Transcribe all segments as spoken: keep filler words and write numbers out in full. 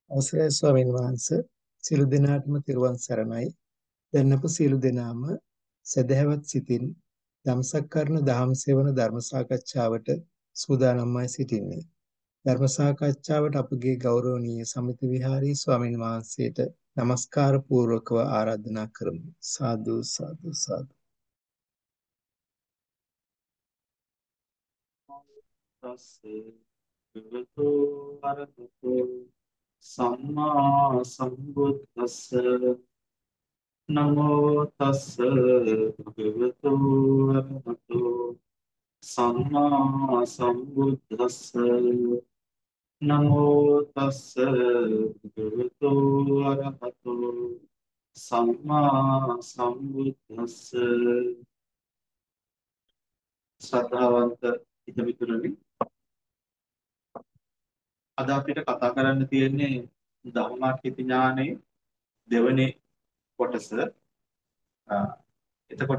අවසරයි ස්වාමීන් වහන්සේ සියලු දෙනාටම තෙරුවන් සරණයි. දැන් අප සියලු දෙනාම සදහැවත් සිතින් ධම්සක් කරන දහම් සෙවන ධර්ම සාකච්ඡාවට සූදානම්වයි සිටින්නේ. ධර්ම සාකච්ඡාවට අපගේ ගෞරවනීය සමිති විහාරී ස්වාමීන් වහන්සේට নমස්කාර පූර්වකව ආරාධනා කරමු. සාදු සාදු සාදු. තස්සේ භගවතු අරහතෝ සම්මා සම්බුද්දස්ස නමෝ තස්ස භගවතු අරහතෝ සම්මා සම්බුද්දස්ස නමෝ තස්ස භගවතු අරහතෝ සම්මා සම්බුද්දස්ස ශ්‍රද්ධාවන්ත හිතමිතුරනි, අද අපිට කතා කරන්න තියෙන්නේ ධම්මාර්ථිත ඥානයේ දෙවැනි කොටස. අ, එතකොට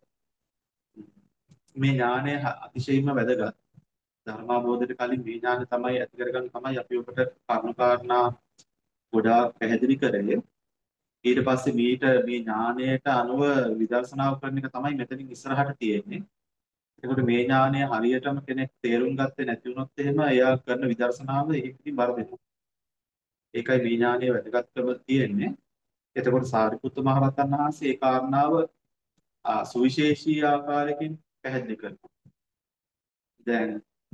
මේ ඥානය හ- අතිශයින්ම වැදගත්. ධර්මාබෝධයට කලින් මේ ඥානය තමයි ඇති කරගන්න තමයි අපි ඔබට කරුණු කාරණා ගොඩාක් පැහැදිලි කරේ. ඊට පස්සේ මීට මේ ඥානයට අනුව විදර්ශනාව කරන එක තමයි මෙතනින් ඉස්සරහට තියෙන්නේ. එතකොට මේ ඥානය හරියටම කෙනෙක් තේරුම් ගත්තේ නැති වුණොත් එහෙම එයා කරන විදර්ශනාව ඒකකින් බරදෙනවා. ඒකයි මේ ඥානයේ වැදගත්කම තියෙන්නේ. එතකොට සාරිපුත්ත මහරහතන් වහන්සේ ඒ කාරණාව ආ, සුවිශේෂී ආකාරයකින් පැහැදිලි කරනවා. දැන්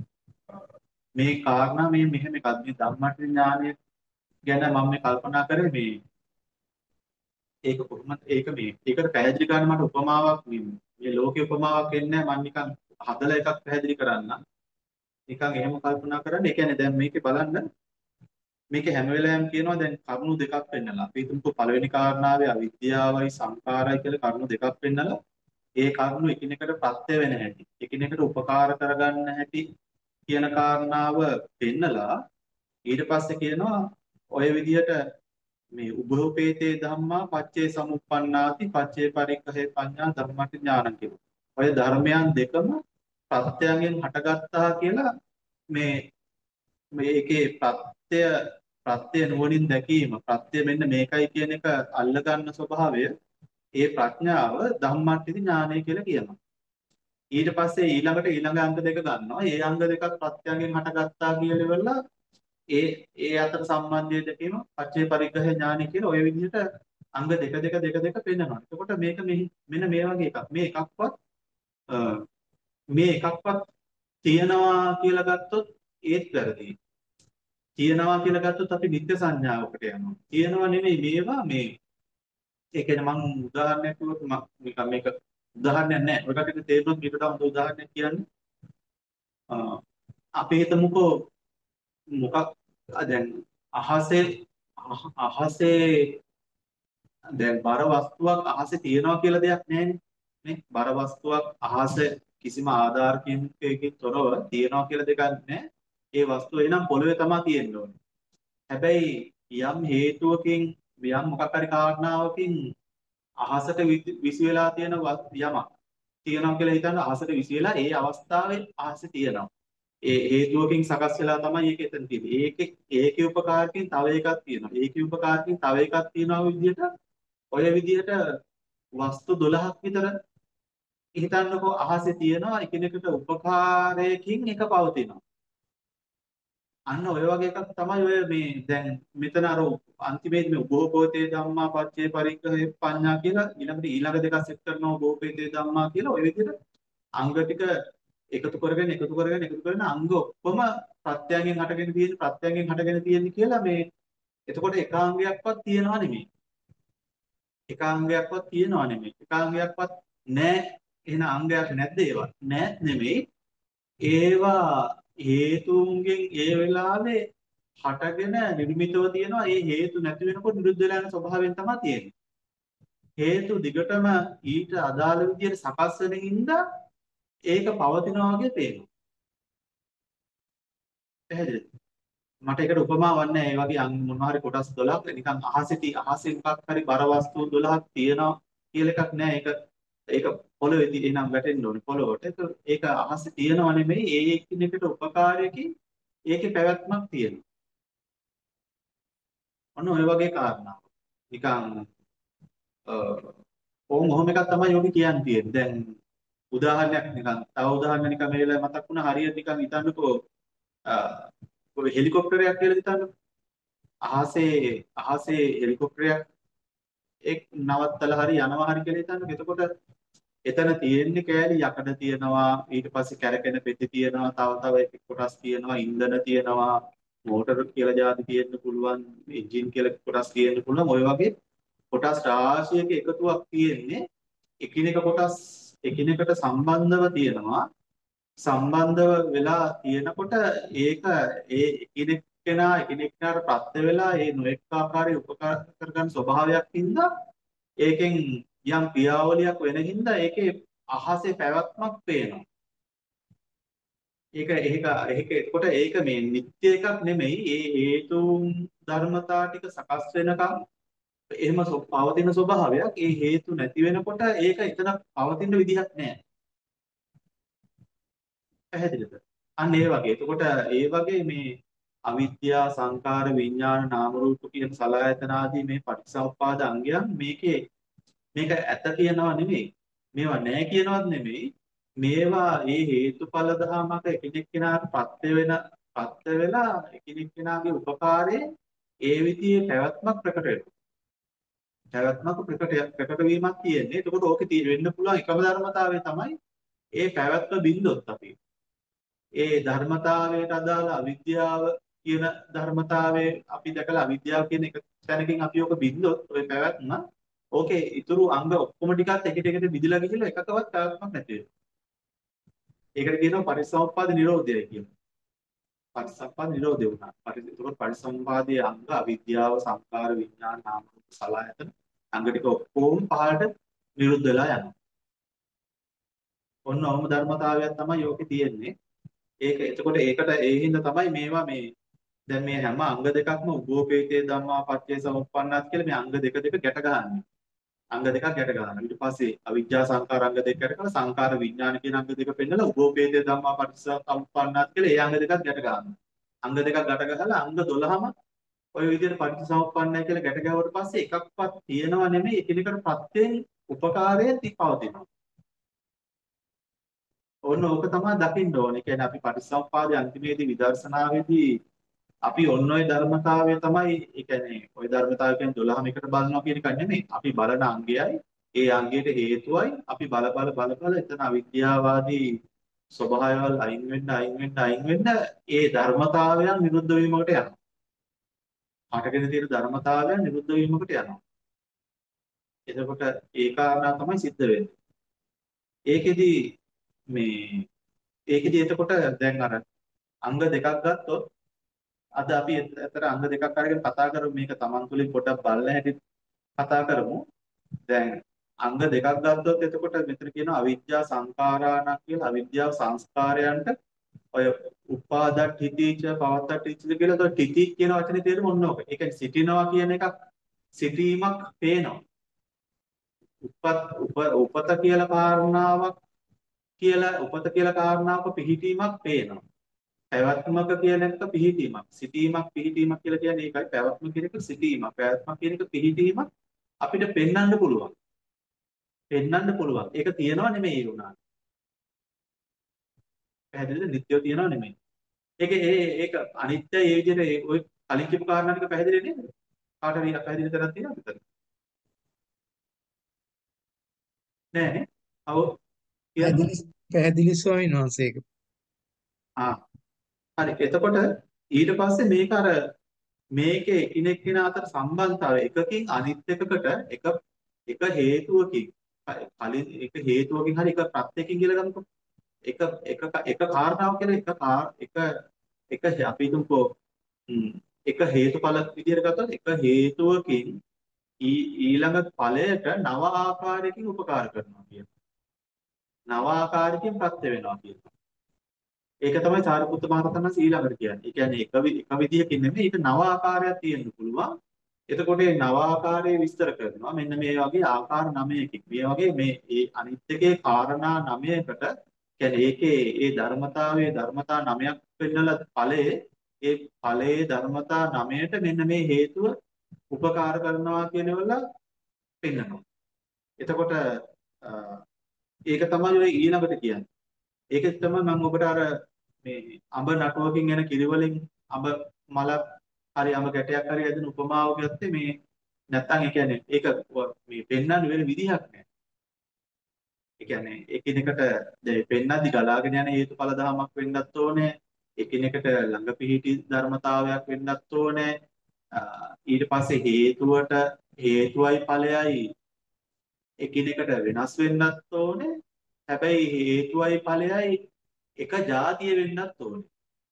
මේ කාරණා මේ මෙහෙම එකක්. මේ ධම්මටි ඥානය ගැන මම මේ කල්පනා කරේ මේ ඒක කොහොමද ඒක මේ ඒකට පැහැදිලි කරන්න මට උපමාවක් මේ මේ ලෝකේ උපමාවක් එන්නේ නැහැ. මම නිකන් හදලා එකක් පැහැදිලි කරන්න. නිකන් එහෙම කල්පනා කරන්න. ඒ කියන්නේ දැන් මේකේ බලන්න මේක හැම වෙලාවෙම කියනවා දැන් කරුණු දෙකක් පෙන්නලා. අපි හිතමුකෝ පළවෙනි කාරණාවේ අවිද්‍යාවයි සංකාරයි කියලා කරුණු දෙකක් පෙන්නලා ඒ කරුණු එකිනෙකට ප්‍රත්‍ය වෙන හැටි, එකිනෙකට උපකාර කරගන්න හැටි කියන කාරණාව පෙන්නලා ඊට පස්සේ කියනවා ඔය විදිහට මේ උභෝපේතේ ධම්මා පච්චේ සමුප්පන්නාති පච්චේ පරික්ඛේ පඤ්ඤා ධම්මටි ඥානං කියලා. ඔය ධර්මයන් දෙකම ප්‍රත්‍යයෙන් හටගත්තා කියලා මේ මේකේ ප්‍රත්‍ය ප්‍රත්‍ය නුවණින් දැකීම ප්‍රත්‍ය මෙන්න මේකයි කියන එක අල්ලගන්න ස්වභාවය ඒ ප්‍රඥාව ධම්මට්ටි ඥානය කියලා කියනවා. ඊට පස්සේ ඊළඟට ඊළඟ අංග දෙක ගන්නවා. ඒ අංග දෙකක් ප්‍රත්‍යයෙන් හටගත්තා කියලා ඉවරලා ඒ ඒ අතර සම්බන්ධය දැකීම පච්චේ පරිග්‍රහ ඥානය කියලා ඔය විදිහට අංග දෙක දෙක දෙක දෙක පෙන්නනවා. එතකොට මේක මෙහි- මෙන්න මේ වගේ එකක්. මේ එකක්වත් අ, මේ එකක්වත් තියනවා කියලා ගත්තොත් ඒත් වැරදි. තියනවා කියලා ගත්තොත් අපි නිත්‍ය සංඥාවකට යනවා. තියනවා නෙමෙයි මේවා මේ ඒ කියන්නේ මම උදාහරණයක් කිව්වොත් මම නිකන් මේක උදාහරණයක් නෑ. ඔයකට තේරුණොත් මේකට තව උදාහරණයක් කියන්නේ අ, අපි හිතමුකෝ මොකක් අ, දැන් අහසේ අහ- අහසේ දැන් බර වස්තුවක් අහසේ තියනවා කියලා දෙයක් නෑනේ. නේ? බර වස්තුවක් අහසේ කිසිම ආධාරකින් තොරව තියනවා කියලා දෙයක් නෑ. ඒ වස්තුව එනම් පොළවේ තමයි තියෙන්න ඕනේ. හැබැයි යම් හේතුවකින් යම් මොකක් හරි කාරණාවකින් අහසට විසි විසි වෙලා තියෙන වත්- යමක් තියෙනවා කියලා හිතන්න අහසට විසි වෙලා ඒ අවස්ථාවේ අහසේ තියෙනවා. ඒ හේතුවකින් සකස් වෙලා තමයි ඒක එතන තියෙන්නේ. ඒකේ ඒකේ උපකාරකින් තව එකක් තියෙනවා. ඒකේ උපකාරකින් තව එකක් තියෙනවා විදිහට ඔය විදිහට වස්තු දොළහක් විතර හිතන්නකෝ අහසේ තියෙනවා එකිනෙකට උපකාරයකින් එක පවතිනවා. අන්න ඔය වගේ එකක් තමයි ඔය මේ දැන් මෙතන අර අන්තිමේදී මේ උභෝපෝතේ ධම්මා පච්චේ පරික්ඛේ පඤ්ඤා කියලා ඊළඟට ඊළඟ දෙක සෙට් කරනවා උභෝපේතේ ධම්මා කියලා ඔය විදිහට අංග ටික එකතු කරගෙන එකතු කරගෙන එකතු කරගෙන අංග ඔක්කොම ප්‍රත්‍යයෙන් හටගෙන තියෙන ප්‍රත්‍යයෙන් හටගෙන තියෙන්නේ කියලා මේ එතකොට එකාංගයක්වත් තියනවා නෙමෙයි එකාංගයක්වත් තියනවා නෙමෙයි එකාංගයක්වත් නැහැ එහෙනම් අංගයක් නැද්ද ඒවා නැහැ නෙමෙයි ඒවා හේතුන්ගෙන් ඒ වෙලාවේ හටගෙන නිර්මිතව තියෙනවා. ඒ හේතු නැති වෙනකොට නිරුද්ධ වෙලා යන ස්වභාවයෙන් තමයි තියෙන්නේ. හේතු දිගටම ඊට අදාළ විදිහට සකස් වෙන හින්දා ඒක පවතිනවා වගේ පේනවා. පැහැදිලිද? මට ඒකට උපමාවක් නැහැ. ඒ වගේ අන් මොනවා හරි කොටස් දොළහක් නිකන් අහසෙටි අහසෙන් එකක් හරි බර වස්තු දොළහක් තියෙනවා කියලා එකක් නැහැ. ඒක ඒක පොළොවේ තියෙන නම් වැටෙන්න ඕනේ පොළොවට. ඒක ඒක අහසේ තියෙනව නෙමෙයි. ඒ එකිනෙකට උපකාරයකින් ඒකේ පැවැත්මක් තියෙනවා. ඔන්න ඔය වගේ කාරණා. නිකන් ඕම් ඔහොම එකක් තමයි යෝගි කියන්න තියෙන්නේ. දැන් උදාහරණයක් නිකන් තව උදාහරණ නිකන් මේ වෙලාවේ මතක් වුණා හරියට නිකන් හිතන්නකෝ ඔය හෙලිකොප්ටරයක් කියලා හිතන්නකෝ. අහසේ අහසේ හෙලිකොප්ටරයක් එක් නවත්තලා හරි යනවා හරි කියලා හිතන්නකෝ. එතකොට එතන තියෙන්නේ කෑලි යකඩ තියෙනවා ඊට පස්සේ කැරකෙන පෙති තියෙනවා තව තව එක කොටස් තියෙනවා ඉන්ධන තියෙනවා මෝටර කියලා જાති තියෙන්න පුළුවන් එන්ජින් කියලා කොටස් තියෙන්න පුළුවන් ඔය වගේ කොටස් රාශියක එකතුවක් තියෙන්නේ එකිනෙක කොටස් එකිනෙකට සම්බන්ධව තියෙනවා සම්බන්ධව වෙලා තියෙනකොට ඒක ඒ එකිනෙකනා එකිනෙකාට ප්‍රත්‍ය වෙලා ඒ නොඑක ආකාරයේ උපකාර කරගන්න ස්වභාවයක් හින්දා ඒකෙන් යම් ක්‍රියාවලියක් වෙන හින්දා ඒකේ අහසේ පැවැත්මක් පේනවා. ඒක ඒක ඒක එතකොට ඒක මේ නිත්‍ය එකක් නෙමෙයි. ඒ හේතුන් ධර්මතා ටික සකස් වෙනකම් එහෙම පවතින ස්වභාවයක්. ඒ හේතු නැති වෙනකොට ඒක එතන පවතින විදිහක් නෑ. පැහැදිලිද? අන්න ඒ වගේ. එතකොට ඒ වගේ මේ අවිද්‍යා සංකාර විඥාන නාම රූප කියන සලආයතන ආදී මේ පටිච්චසමුප්පාද අංගයන් මේකේ මේක ඇත කියනවා නෙමෙයි මේවා නැහැ කියනවත් නෙමෙයි මේවා ඒ හේතුඵල ධමයක එකිනෙක කෙනාට ප්‍රත්‍ය වෙන ප්‍රත්‍ය වෙලා එකිනෙක කෙනාගේ උපකාරයේ ඒ විදිහේ පැවැත්මක් ප්‍රකට වෙනවා පැවැත්මක් ප්‍රකට ප්‍රකට වීමක් තියෙන්නේ එතකොට ඕකේ වෙන්න පුළුවන් එකම ධර්මතාවය තමයි ඒ පැවැත්ම බින්දොත් අපි ඒ ධර්මතාවයට අදාළ අවිද්‍යාව කියන ධර්මතාවයේ අපි දැකලා අවිද්‍යාව කියන එක තැනකින් අපි ඕක බින්දොත් ওই පැවැත්ම ඕකේ ඊතුරු අංග ඔක්කොම ටිකත් එකට එකට විදිලා ගිහිල්ලා එකකවත් පැවැත්මක් නැති වෙනවා. ඒකට කියනවා පරිසම්පාද නිරෝධය කියලා. පරිසම්පාද නිරෝධය වුණා. පරිසම්පාද පරිසම්පාදයේ අංග අවිද්‍යාව, සංකාර, විඥාන, නාම රූප, සලආයතන අංග ටික ඔක්කොම පහළට නිරුද්ධ වෙලා යනවා. ඔන්න ඔහොම ධර්මතාවයක් තමයි යෝකේ තියෙන්නේ. ඒක එතකොට ඒකට ඒ හින්දා තමයි මේවා මේ දැන් මේ හැම අංග දෙකක්ම උභෝපේතේ ධම්මා පච්චේ සමුප්පන්නාත් කියලා මේ අංග දෙක දෙක ගැට ගන්නවා. අංග දෙකක් ගැට ගන්නවා. ඊට පස්සේ අවිජ්ජා සංකාර අංග දෙක ගැට කරලා සංකාර විඥාන කියන අංග දෙක පෙන්නලා උභෝපේතේ ධම්මා පච්චේ සමුප්පන්නාත් කියලා ඒ අංග දෙකක් ගැට ගන්නවා. අංග දෙකක් ගැට ගහලා අංග දොළහම ඔය විදිහට පටිච්චසමුප්පන්නයි කියලා ගැට ගැහුවට පස්සේ එකක්වත් තියෙනව නෙමෙයි එකිනෙකට ප්‍රත්‍යයෙන් උපකාරයෙන් තිපවතිනවා. ඕන ඕක තමයි දකින්න ඕනේ. කියන්නේ අපි පටිච්චසමුප්පාදයේ අන්තිමේදී විදර්ශනාවේදී අපි ඔන්න ඔය ධර්මතාවය තමයි ඒ කියන්නේ ඔය ධර්මතාවය කියන්නේ දොළහම එකට බලනවා කියන එක නෙමෙයි. අපි බලන අංගයයි ඒ අංගයට හේතුවයි අපි බල බල බල බල එතන අවිද්‍යාවාදී ස්වභාවයවල අයින් වෙන්න අයින් වෙන්න අයින් වෙන්න ඒ ධර්මතාවයන් නිරුද්ධ වීමකට යනවා. හටගෙන තියෙන ධර්මතාවයන් නිරුද්ධ වීමකට යනවා. එතකොට ඒ කාරණා තමයි සිද්ධ වෙන්නේ. ඒකෙදි මේ ඒකෙදි එතකොට දැන් අර අංග දෙකක් ගත්තොත් අද අපි අතර අංග දෙකක් අරගෙන කතා කරමු මේක Taman තුලින් පොඩ්ඩක් බලලා හැටි කතා කරමු. දැන් අංග දෙකක් ගත්තොත් එතකොට මෙතන කියනවා අවිද්‍යා සංඛාරාණ කියලා අවිද්‍යාව සංස්කාරයන්ට ඔය උපාදත් හිතීච පවත්තත් හිතීච කියලා તો තිති කියන වචනේ තේරුම ඔන්න ඔක. ඒ කියන්නේ සිටිනවා කියන එකක් සිටීමක් පේනවා. උපත් උපත කියලා කාරණාවක් කියලා උපත කියලා කාරණාවක පිහිටීමක් පේනවා. පැවැත්මක කියන එක පිහිටීමක්. සිටීමක් පිහිටීමක් කියලා කියන්නේ ඒකයි. පැවැත්ම කියන එක සිටීමක්. පැවැත්ම කියන එක පිහිටීමක් අපිට පෙන්වන්න පුළුවන්. පෙන්වන්න පුළුවන්. ඒක තියනව නෙමෙයි උනාට. පැහැදිලිද? නිත්‍යව තියනව නෙමෙයි. ඒක ඒ ඒක අනිත්‍ය ඒ විදිහට ඔය කලින් කියපු කාරණා ටික පැහැදිලි නේද? කාට හරි පැහැදිලි කරක් තියෙනවද විතර? නෑ නේ. අව පැහැදිලි පැහැදිලි ස්වාමීන් වහන්සේ ඒක. ආ හරි. එතකොට ඊට පස්සේ මේක අර මේකේ එකිනෙක කෙනා අතර සම්බන්ධතාවය එකකින් අනිත් එකකට එක එක හේතුවකින් කලින් එක හේතුවකින් හරි එක ප්‍රත්‍යයෙන් කියලා ගමුකෝ. එක එක එක කාරණාවක් කියලා එක එක එක අපි හිතමුකෝ එක හේතුඵල විදියට ගත්තොත් එක හේතුවකින් ඊළඟ ඵලයට නව ආකාරයකින් උපකාර කරනවා කියනවා. නව ආකාරයකින් ප්‍රත්‍ය වෙනවා කියනවා. ඒක තමයි සාරිපුත්ත මහ රහතන් වහන්සේ ඊළඟට කියන්නේ. ඒ කියන්නේ එක එක විදියකින් නෙමෙයි ඒක නව ආකාරයක් තියෙන්න පුළුවන්. එතකොට මේ නව ආකාරයේ විස්තර කරනවා. මෙන්න මේ වගේ ආකාර නවයකින්. මේ වගේ මේ ඒ අනිත් එකේ කාරණා නවයකට කියන්නේ ඒකේ ඒ ධර්මතාවයේ ධර්මතා නවයක් වෙන්නලා ඵලයේ ඒ ඵලයේ ධර්මතා නවයට මෙන්න මේ හේතුව උපකාර කරනවා කියනවල පෙන්නනවා. එතකොට ඒක තමයි ඔය ඊළඟට කියන්නේ. ඒකෙත් තමයි මම ඔබට අර මේ අඹ නටුවකින් එන කිරි වලින් අඹ මලක් හරි අඹ ගැටයක් හරි හැදෙන උපමාව ගත්තේ මේ නැත්තම් ඒ කියන්නේ ඒක මේ පෙන්වන්න වෙන විදිහක් නැහැ. ඒ කියන්නේ එකිනෙකට දැන් පෙන්නද්දි ගලාගෙන යන හේතුඵල ධමයක් වෙන්නත් ඕනේ. එකිනෙකට ළඟ පිහිටි ධර්මතාවයක් වෙන්නත් ඕනේ. ඊට පස්සේ හේතුවට හේතුවයි ඵලයයි එකිනෙකට වෙනස් වෙන්නත් ඕනේ. හැබැයි හේතුවයි ඵලයයි එක જાතිය වෙන්නත් ඕනේ.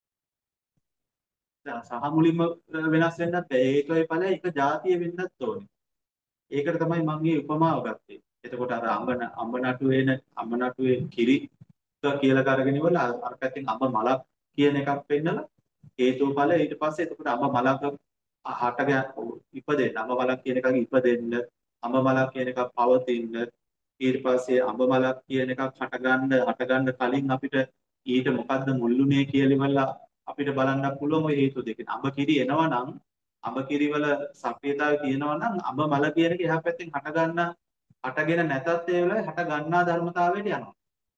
දැන් සහ මුලින්ම වෙනස් වෙන්නත් බෑ. හේතුවයි ඵලයයි එක જાතිය වෙන්නත් ඕනේ. ඒකට තමයි මම මේ උපමාව ගත්තේ. එතකොට අර අඹ අඹ නටුවේ එන අඹ නටුවේ කිරි කියලා කරගෙන ඉවරලා අර පැත්තෙන් අඹ මලක් කියන එකක් පෙන්නලා හේතුව ඵල ඊට පස්සේ එතකොට අඹ මලක හටග ඉපදෙන්න අඹ මලක් කියන එකගේ ඉපදෙන්න අඹ මලක් කියන එකක් පවතින්න ඊට පස්සේ අඹ මලක් කියන එකක් හටගන්න හටගන්න කලින් අපිට ඊට මොකද්ද මුල්ුනේ කියලා ඉවරලා අපිට බලන්න පුළුවන් ওই හේතු දෙකෙන් අඹ කිරි එනවා නම් අඹ කිරි වල සක්‍රියතාවය තියෙනවා නම් අඹ මල කියන එක එහා පැත්තෙන් හට ගන්න හටගෙන නැතත් ඒ වෙලාවේ හට ගන්නා ධර්මතාවයට යනවා.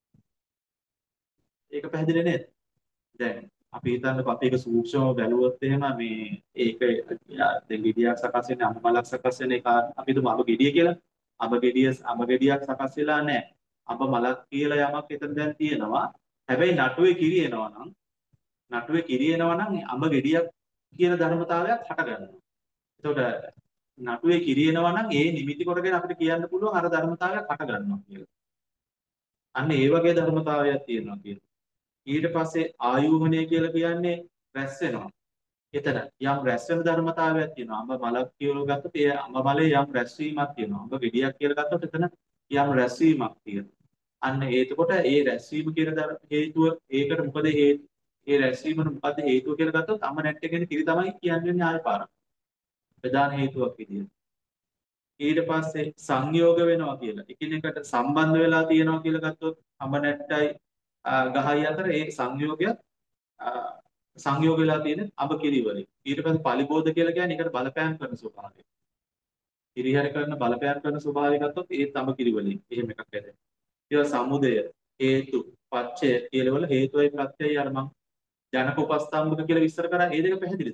ඒක පැහැදිලි නේද? දැන් අපි හිතන්නකො අපි ඒක සූක්ෂමව බැලුවොත් එහෙම මේ ඒක දැන් ගෙඩියක් සකස් වෙන්නේ අඹ මලක් සකස් වෙන එක අපි දුම අඹ ගෙඩිය කියලා. අඹ ගෙඩිය අඹ ගෙඩියක් සකස් වෙලා නැහැ. අඹ මලක් කියලා යමක් එතන දැන් තියෙනවා. හැබැයි නටුවේ කිරි එනවා නම් නටුවේ කිරි එනවා නම් අඹ ගෙඩියක් කියන ධර්මතාවයක් හට ගන්නවා. එතකොට නටුවේ කිරි එනවා නම් ඒ නිමිති කොටගෙන අපිට කියන්න පුළුවන් අර ධර්මතාවයක් හට ගන්නවා කියලා. අන්න ඒ වගේ ධර්මතාවයක් තියෙනවා කියලා. ඊට පස්සේ ආයෝහණය කියලා කියන්නේ රැස් වෙනවා. එතන යම් රැස් වෙන ධර්මතාවයක් තියෙනවා. අඹ මලක් කියලා ගත්තොත් ඒ අඹ මලේ යම් රැස්වීමක් තියෙනවා. අඹ ගෙඩියක් කියලා ගත්තොත් එතන යම් රැස්වීමක් තියෙනවා. අන්න එතකොට ඒ රැස්වීම කියන හේතුව ඒකට මොකද හේතු ඒ රැස්වීමන මොකද හේතුව කියලා ගත්තොත් අඹ නැට්ට කියන කිරි තමයි කියන්නේ ආය පාරක්. ප්‍රධාන හේතුවක් විදියට. ඊට පස්සේ සංයෝග වෙනවා කියලා. එකිනෙකට සම්බන්ධ වෙලා තියෙනවා කියලා ගත්තොත් අඹ නැට්ටයි ගහයි අතර ඒ සංයෝගය සංයෝග වෙලා තියෙන අඹ කිරි වලින්. ඊට පස්සේ පලිබෝධ කියලා කියන්නේ ඒකට බලපෑම් කරන ස්වභාවය. කිරිහැර කරන බලපෑම් කරන ස්වභාවය ගත්තොත් ඒත් අඹ කිරි වලින් එහෙම එකක් ඇති. ඊට සමුදය හේතු පච්චය කියලා වල හේතුවයි ප්‍රත්‍යයයි අර මං ජනක උපස්තම්භක කියලා විස්තර කරා. ඒ දෙක පැහැදිලිද?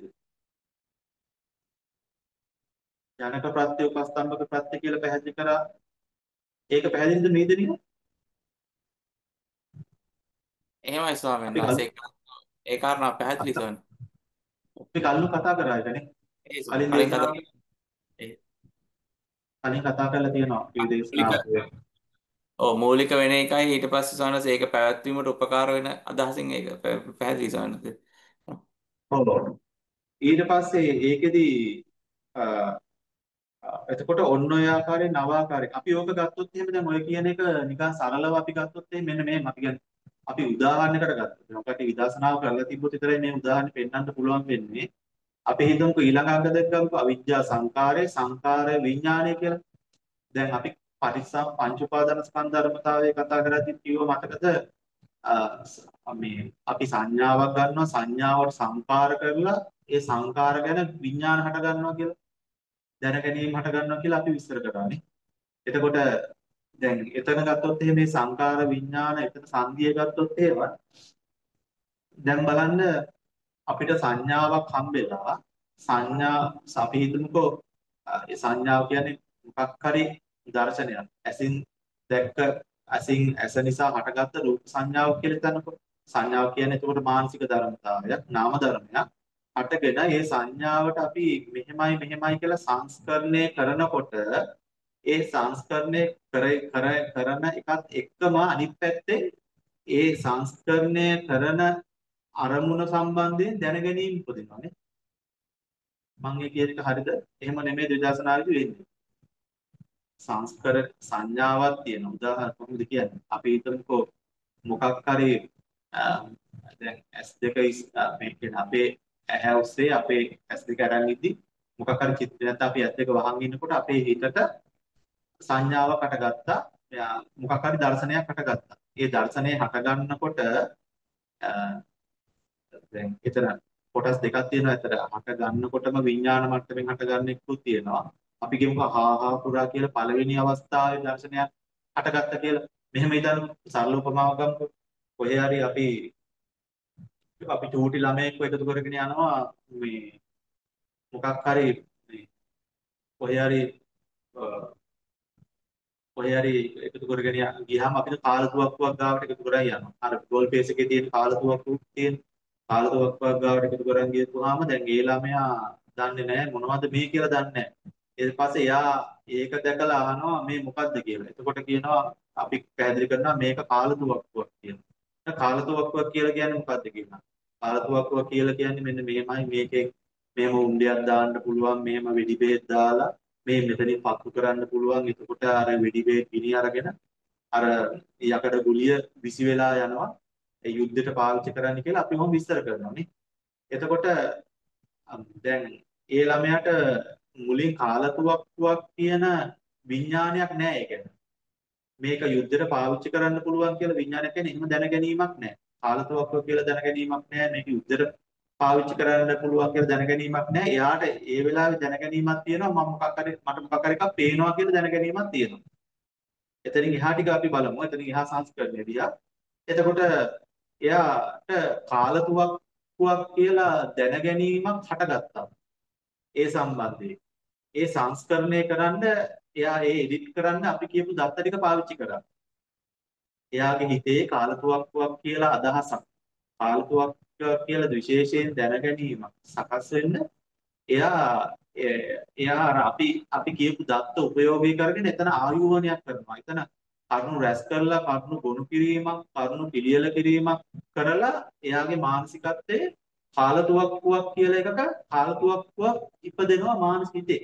ජනක ප්‍රත්‍ය උපස්තම්භක ප්‍රත්‍ය කියලා පැහැදිලි කරා. ඒක පැහැදිලිද නේද නේද? එහෙමයි ස්වාමීන් අපි වහන්සේ ඒ කාරණා පැහැදිලි ස්වාමීන්. අපි කල්ලු කතා කරා ඒකනේ. ඒ කලින් කලින් කතා දේශනාව කලින් කතා කරලා තියෙනවා මේ දේශනාව. ඔව් මූලික වෙන එකයි ඊට පස්සේ ස්වාමීන් වහන්සේ ඒක පැවැත්වීමට උපකාර වෙන අදහසින් ඒක පැහැදිලි ස්වාමීන් වහන්සේ. ඔව්. ඊට පස්සේ ඒකෙදි එතකොට ඔන්න ඔය ආකාරයෙන් නව ආකාරයෙන් අපි ඕක ගත්තොත් එහෙම දැන් ඔය කියන එක නිකන් සරලව අපි ගත්තොත් එහෙම මෙන්න මේ අපි කියන්නේ අපි උදාහරණයකට ගත්තොත් මොකක්ද විදර්ශනාව කරලා තිබ්බොත් විතරයි මේ උදාහරණ පෙන්නන්න පුළුවන් වෙන්නේ. අපි හිතමුකෝ ඊළඟ අංක දෙක ගමුකෝ අවිජ්ජා සංකාරය සංකාරය විඥානය කියලා. දැන් අපි පටිච්චසම පංච උපාදාන ස්කන්ධ ධර්මතාවය කතා කරද්දි කිව්ව මතකද මේ අපි සංඥාවක් ගන්නවා සංඥාවට සංකාර කරලා ඒ සංකාර ගැන විඥාන හට ගන්නවා කියලා දැන ගැනීම හට ගන්නවා කියලා අපි විස්තර කරානේ. එතකොට දැන් එතන ගත්තොත් එහෙම මේ සංකාර විඥාන එතන සංධිය ගත්තොත් එහෙම දැන් බලන්න අපිට සංඥාවක් හම්බෙලා සංඥා අපි හිතමුකෝ ඒ සංඥාව කියන්නේ මොකක් හරි දර්ශනයක්. ඇසින් දැක්ක ඇසින් ඇස නිසා හටගත්ත රූප සංඥාව කියලා හිතන්නකෝ. සංඥාව කියන්නේ එතකොට මානසික ධර්මතාවයක් නාම ධර්මයක්. හටගෙන ඒ සංඥාවට අපි මෙහෙමයි මෙහෙමයි කියලා සංස්කරණය කරනකොට ඒ සංස්කරණය කර කරන එකත් එක්කම අනිත් පැත්තේ ඒ සංස්කරණය කරන අරමුණ සම්බන්ධයෙන් දැනගැනීම උපදිනවානේ. මම මේ කියන එක හරිද? එහෙම නෙමෙයි ද්විදර්ශනාවේදී වෙන්නේ. සංස්කර සංඥාවක් තියෙන උදාහරණ කොහොමද කියන්නේ? අපි හිතමුකෝ මොකක් හරි දැන් ඇස් දෙක මේ කියන අපේ ඇහැ ඔස්සේ අපේ ඇස් දෙක අරන් ඉද්දි මොකක් හරි චිත්‍රයක් අපි ඇස් දෙක වහන් ඉන්නකොට අපේ හිතට සංඥාවක් හටගත්තා. මොකක් හරි දර්ශනයක් හටගත්තා. ඒ දර්ශනය හටගන්නකොට දැන් එතන කොටස් දෙකක් තියෙනවා ඇතර. හට ගන්නකොටම විඥාන මට්ටමින් හට ගන්න එකකුත් තියෙනවා. අපි කියමුකෝ හා හා පුරා කියලා පළවෙනි අවස්ථාවේ දර්ශනයක් හටගත්ත කියලා. මෙහෙම හිතන්න සරල උපමාවක් ගමුකෝ. කොහේ හරි අපි අපි චූටි ළමයෙක්ව එකතු කරගෙන යනවා මේ මොකක් හරි මේ කොහේ හරි කොහේ හරි එකතු කරගෙන ගියාම අපිට කාලතුවක්කුවක් ගාවට එකතු කරන් යනවා. අර ගෝල් පේස් එකේ තියෙන කාලතුවක්කුවක් තියෙන කාලතුවක්කුවක් ගාවට එකතු කරන් ගියපුවාම දැන් ඒ ළමයා දන්නේ නැහැ මොනවද මේ කියලා දන්නේ නැහැ. ඊට පස්සේ එයා ඒක දැකලා අහනවා මේ මොකද්ද කියලා. එතකොට කියනවා අපි පැහැදිලි කරනවා මේක කාලතුවක්කුවක් කියලා. කාලතුවක්කුවක් කියලා කියන්නේ මොකද්ද කියනවා. කාලතුවක්කුවක් කියලා කියන්නේ මෙන්න මෙහෙමයි මේකෙන් මෙහෙම උණ්ඩයක් දාන්න පුළුවන් මෙහෙම වෙඩි බෙහෙත් දාලා මේ මෙතනින් පත්තු කරන්න පුළුවන්. එතකොට අර වෙඩි බෙහෙත් ගිනි අරගෙන අර යකඩ ගුලිය විසි වෙලා යනවා. ඒ යුද්ධයට පාවිච්චි කරන්න කියලා අපි මොහොම විස්තර කරනවා නේ. එතකොට දැන් ඒ ළමයාට මුලින් කාලතුවක්කුවක් කියන විඥානයක් නැහැ ඒක. මේක යුද්ධයට පාවිච්චි කරන්න පුළුවන් කියලා විඥානයක් කියන්නේ එහෙම දැන ගැනීමක් නැහැ. කාලතුවක්කුව කියලා දැන ගැනීමක් නැහැ. මේක යුද්ධයට පාවිච්චි කරන්න පුළුවන් කියලා දැන ගැනීමක් නැහැ. එයාට ඒ වෙලාවේ දැන ගැනීමක් තියෙනවා මම මොකක් හරි මට මොකක් හරි එකක් පේනවා කියලා දැන ගැනීමක් තියෙනවා. එතනින් එහා ටික අපි බලමු. එතනින් එහා සංස්කරණය දිහා. එතකොට එයාට කාලතුවක්කුවක් කියලා දැන ගැනීමක් හටගත්තා. ඒ සම්බන්ධයෙන්. ඒ සංස්කරණය කරන්න එයා ඒ එඩිට් කරන්න අපි කියපු දත්ත ටික පාවිච්චි කරා. එයාගේ හිතේ කාලතුවක්කුවක් කියලා අදහසක් කාලතුවක් කියලා විශේෂයෙන් දැන ගැනීමක් සකස් වෙන්න එයා එයා අපි අපි කියපු දත්ත උපයෝගී කරගෙන එතන ආයෝහනයක් කරනවා. එතන කරුණු රැස් කරලා කරුණු ගොනු කිරීමක් කරුණු පිළියෙල කිරීමක් කරලා එයාගේ මානසිකත්වයේ කාලතුවක්කුවක් කියලා එකක කාලතුවක්කුවක් ඉපදෙනවා මානසිකේ.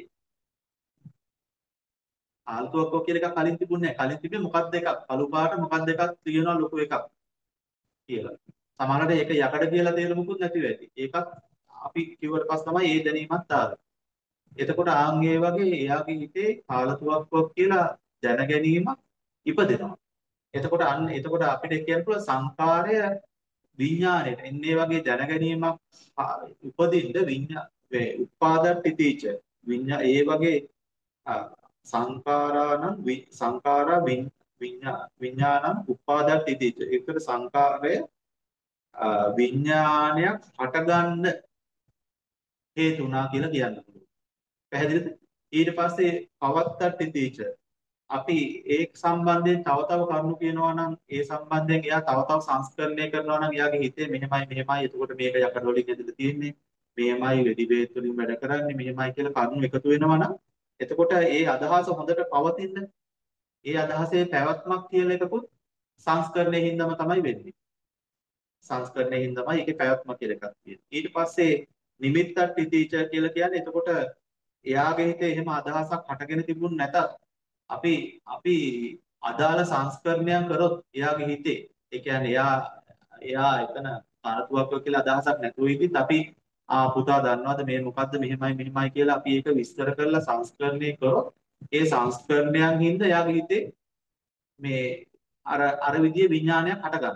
කාලතුවක්කුව කියලා එකක් කලින් තිබුණේ නැහැ. කලින් තිබ්බේ මොකක්ද එකක් කළු පාට මොකක්ද එකක් තියෙනවා ලොකු එකක් කියලා. සමහරවිට ඒක යකඩ කියලා තේරුමකුත් නැතිව ඇති. ඒකත් අපි කිව්වට පස්සේ තමයි ඒ දැනීමත් ආවේ. එතකොට ආන් ඒ වගේ එයාගේ හිතේ කාලතුවක්කුවක් කියලා දැන ගැනීමක් ඉපදෙනවා. එතකොට අන්න එතකොට අපිට කියන්න පුළුවන් සංකාරය විඥාණයට එන්නේ වගේ දැන ගැනීමක් උපදින්න විඥා වේ උපාදට්ඨිතීච විඥා ඒ වගේ සංකාරානම් සංකාරා විඥා විඥානම් උපාදට්ඨිතීච ඒකට සංකාරය විඥානයක් හටගන්න හේතුණා කියලා කියන්න පුළුවන්. පැහැදිලිද? ඊට පස්සේ පවත්තට්ඨිතීච අපි ඒක සම්බන්ධයෙන් තව තව කරුණු කියනවා නම් ඒ සම්බන්ධයෙන් එයා තව තව සංස්කරණය කරනවා නම් එයාගේ හිතේ මෙහෙමයි මෙහෙමයි එතකොට මේක යකඩ වලින් ඇදලා තියෙන්නේ මෙහෙමයි වෙඩි බේත් වලින් වැඩ කරන්නේ මෙහෙමයි කියලා කරුණු එකතු වෙනවා නම් එතකොට ඒ අදහස හොඳට පවතින ඒ අදහසේ පැවැත්මක් කියලා එකකුත් සංස්කරණයෙන් හින්දාම තමයි වෙන්නේ. සංස්කරණයෙන් හින්දාමයි ඒකේ පැවැත්ම කියලා එකක් තියෙන්නේ. ඊට පස්සේ නිමිත්තට්ඨිතීච කියලා කියන්නේ එතකොට එයාගේ හිතේ එහෙම අදහසක් හටගෙන තිබුණ නැතත් අපි අපි අදාළ සංස්කරණයක් කරොත් එයාගේ හිතේ ඒ කියන්නේ එයා එයා එතන කාලතුවක්කුව කියලා අදහසක් නැතුව ඉතිත් අපි ආ පුතා දන්නවද මේ මොකද්ද මෙහෙමයි මෙහෙමයි කියලා අපි ඒක විස්තර කරලා සංස්කරණය කරොත් ඒ සංස්කරණයන් හින්දා එයාගේ හිතේ මේ අර අර විදිහේ විඥානයක් හටගන්නවා.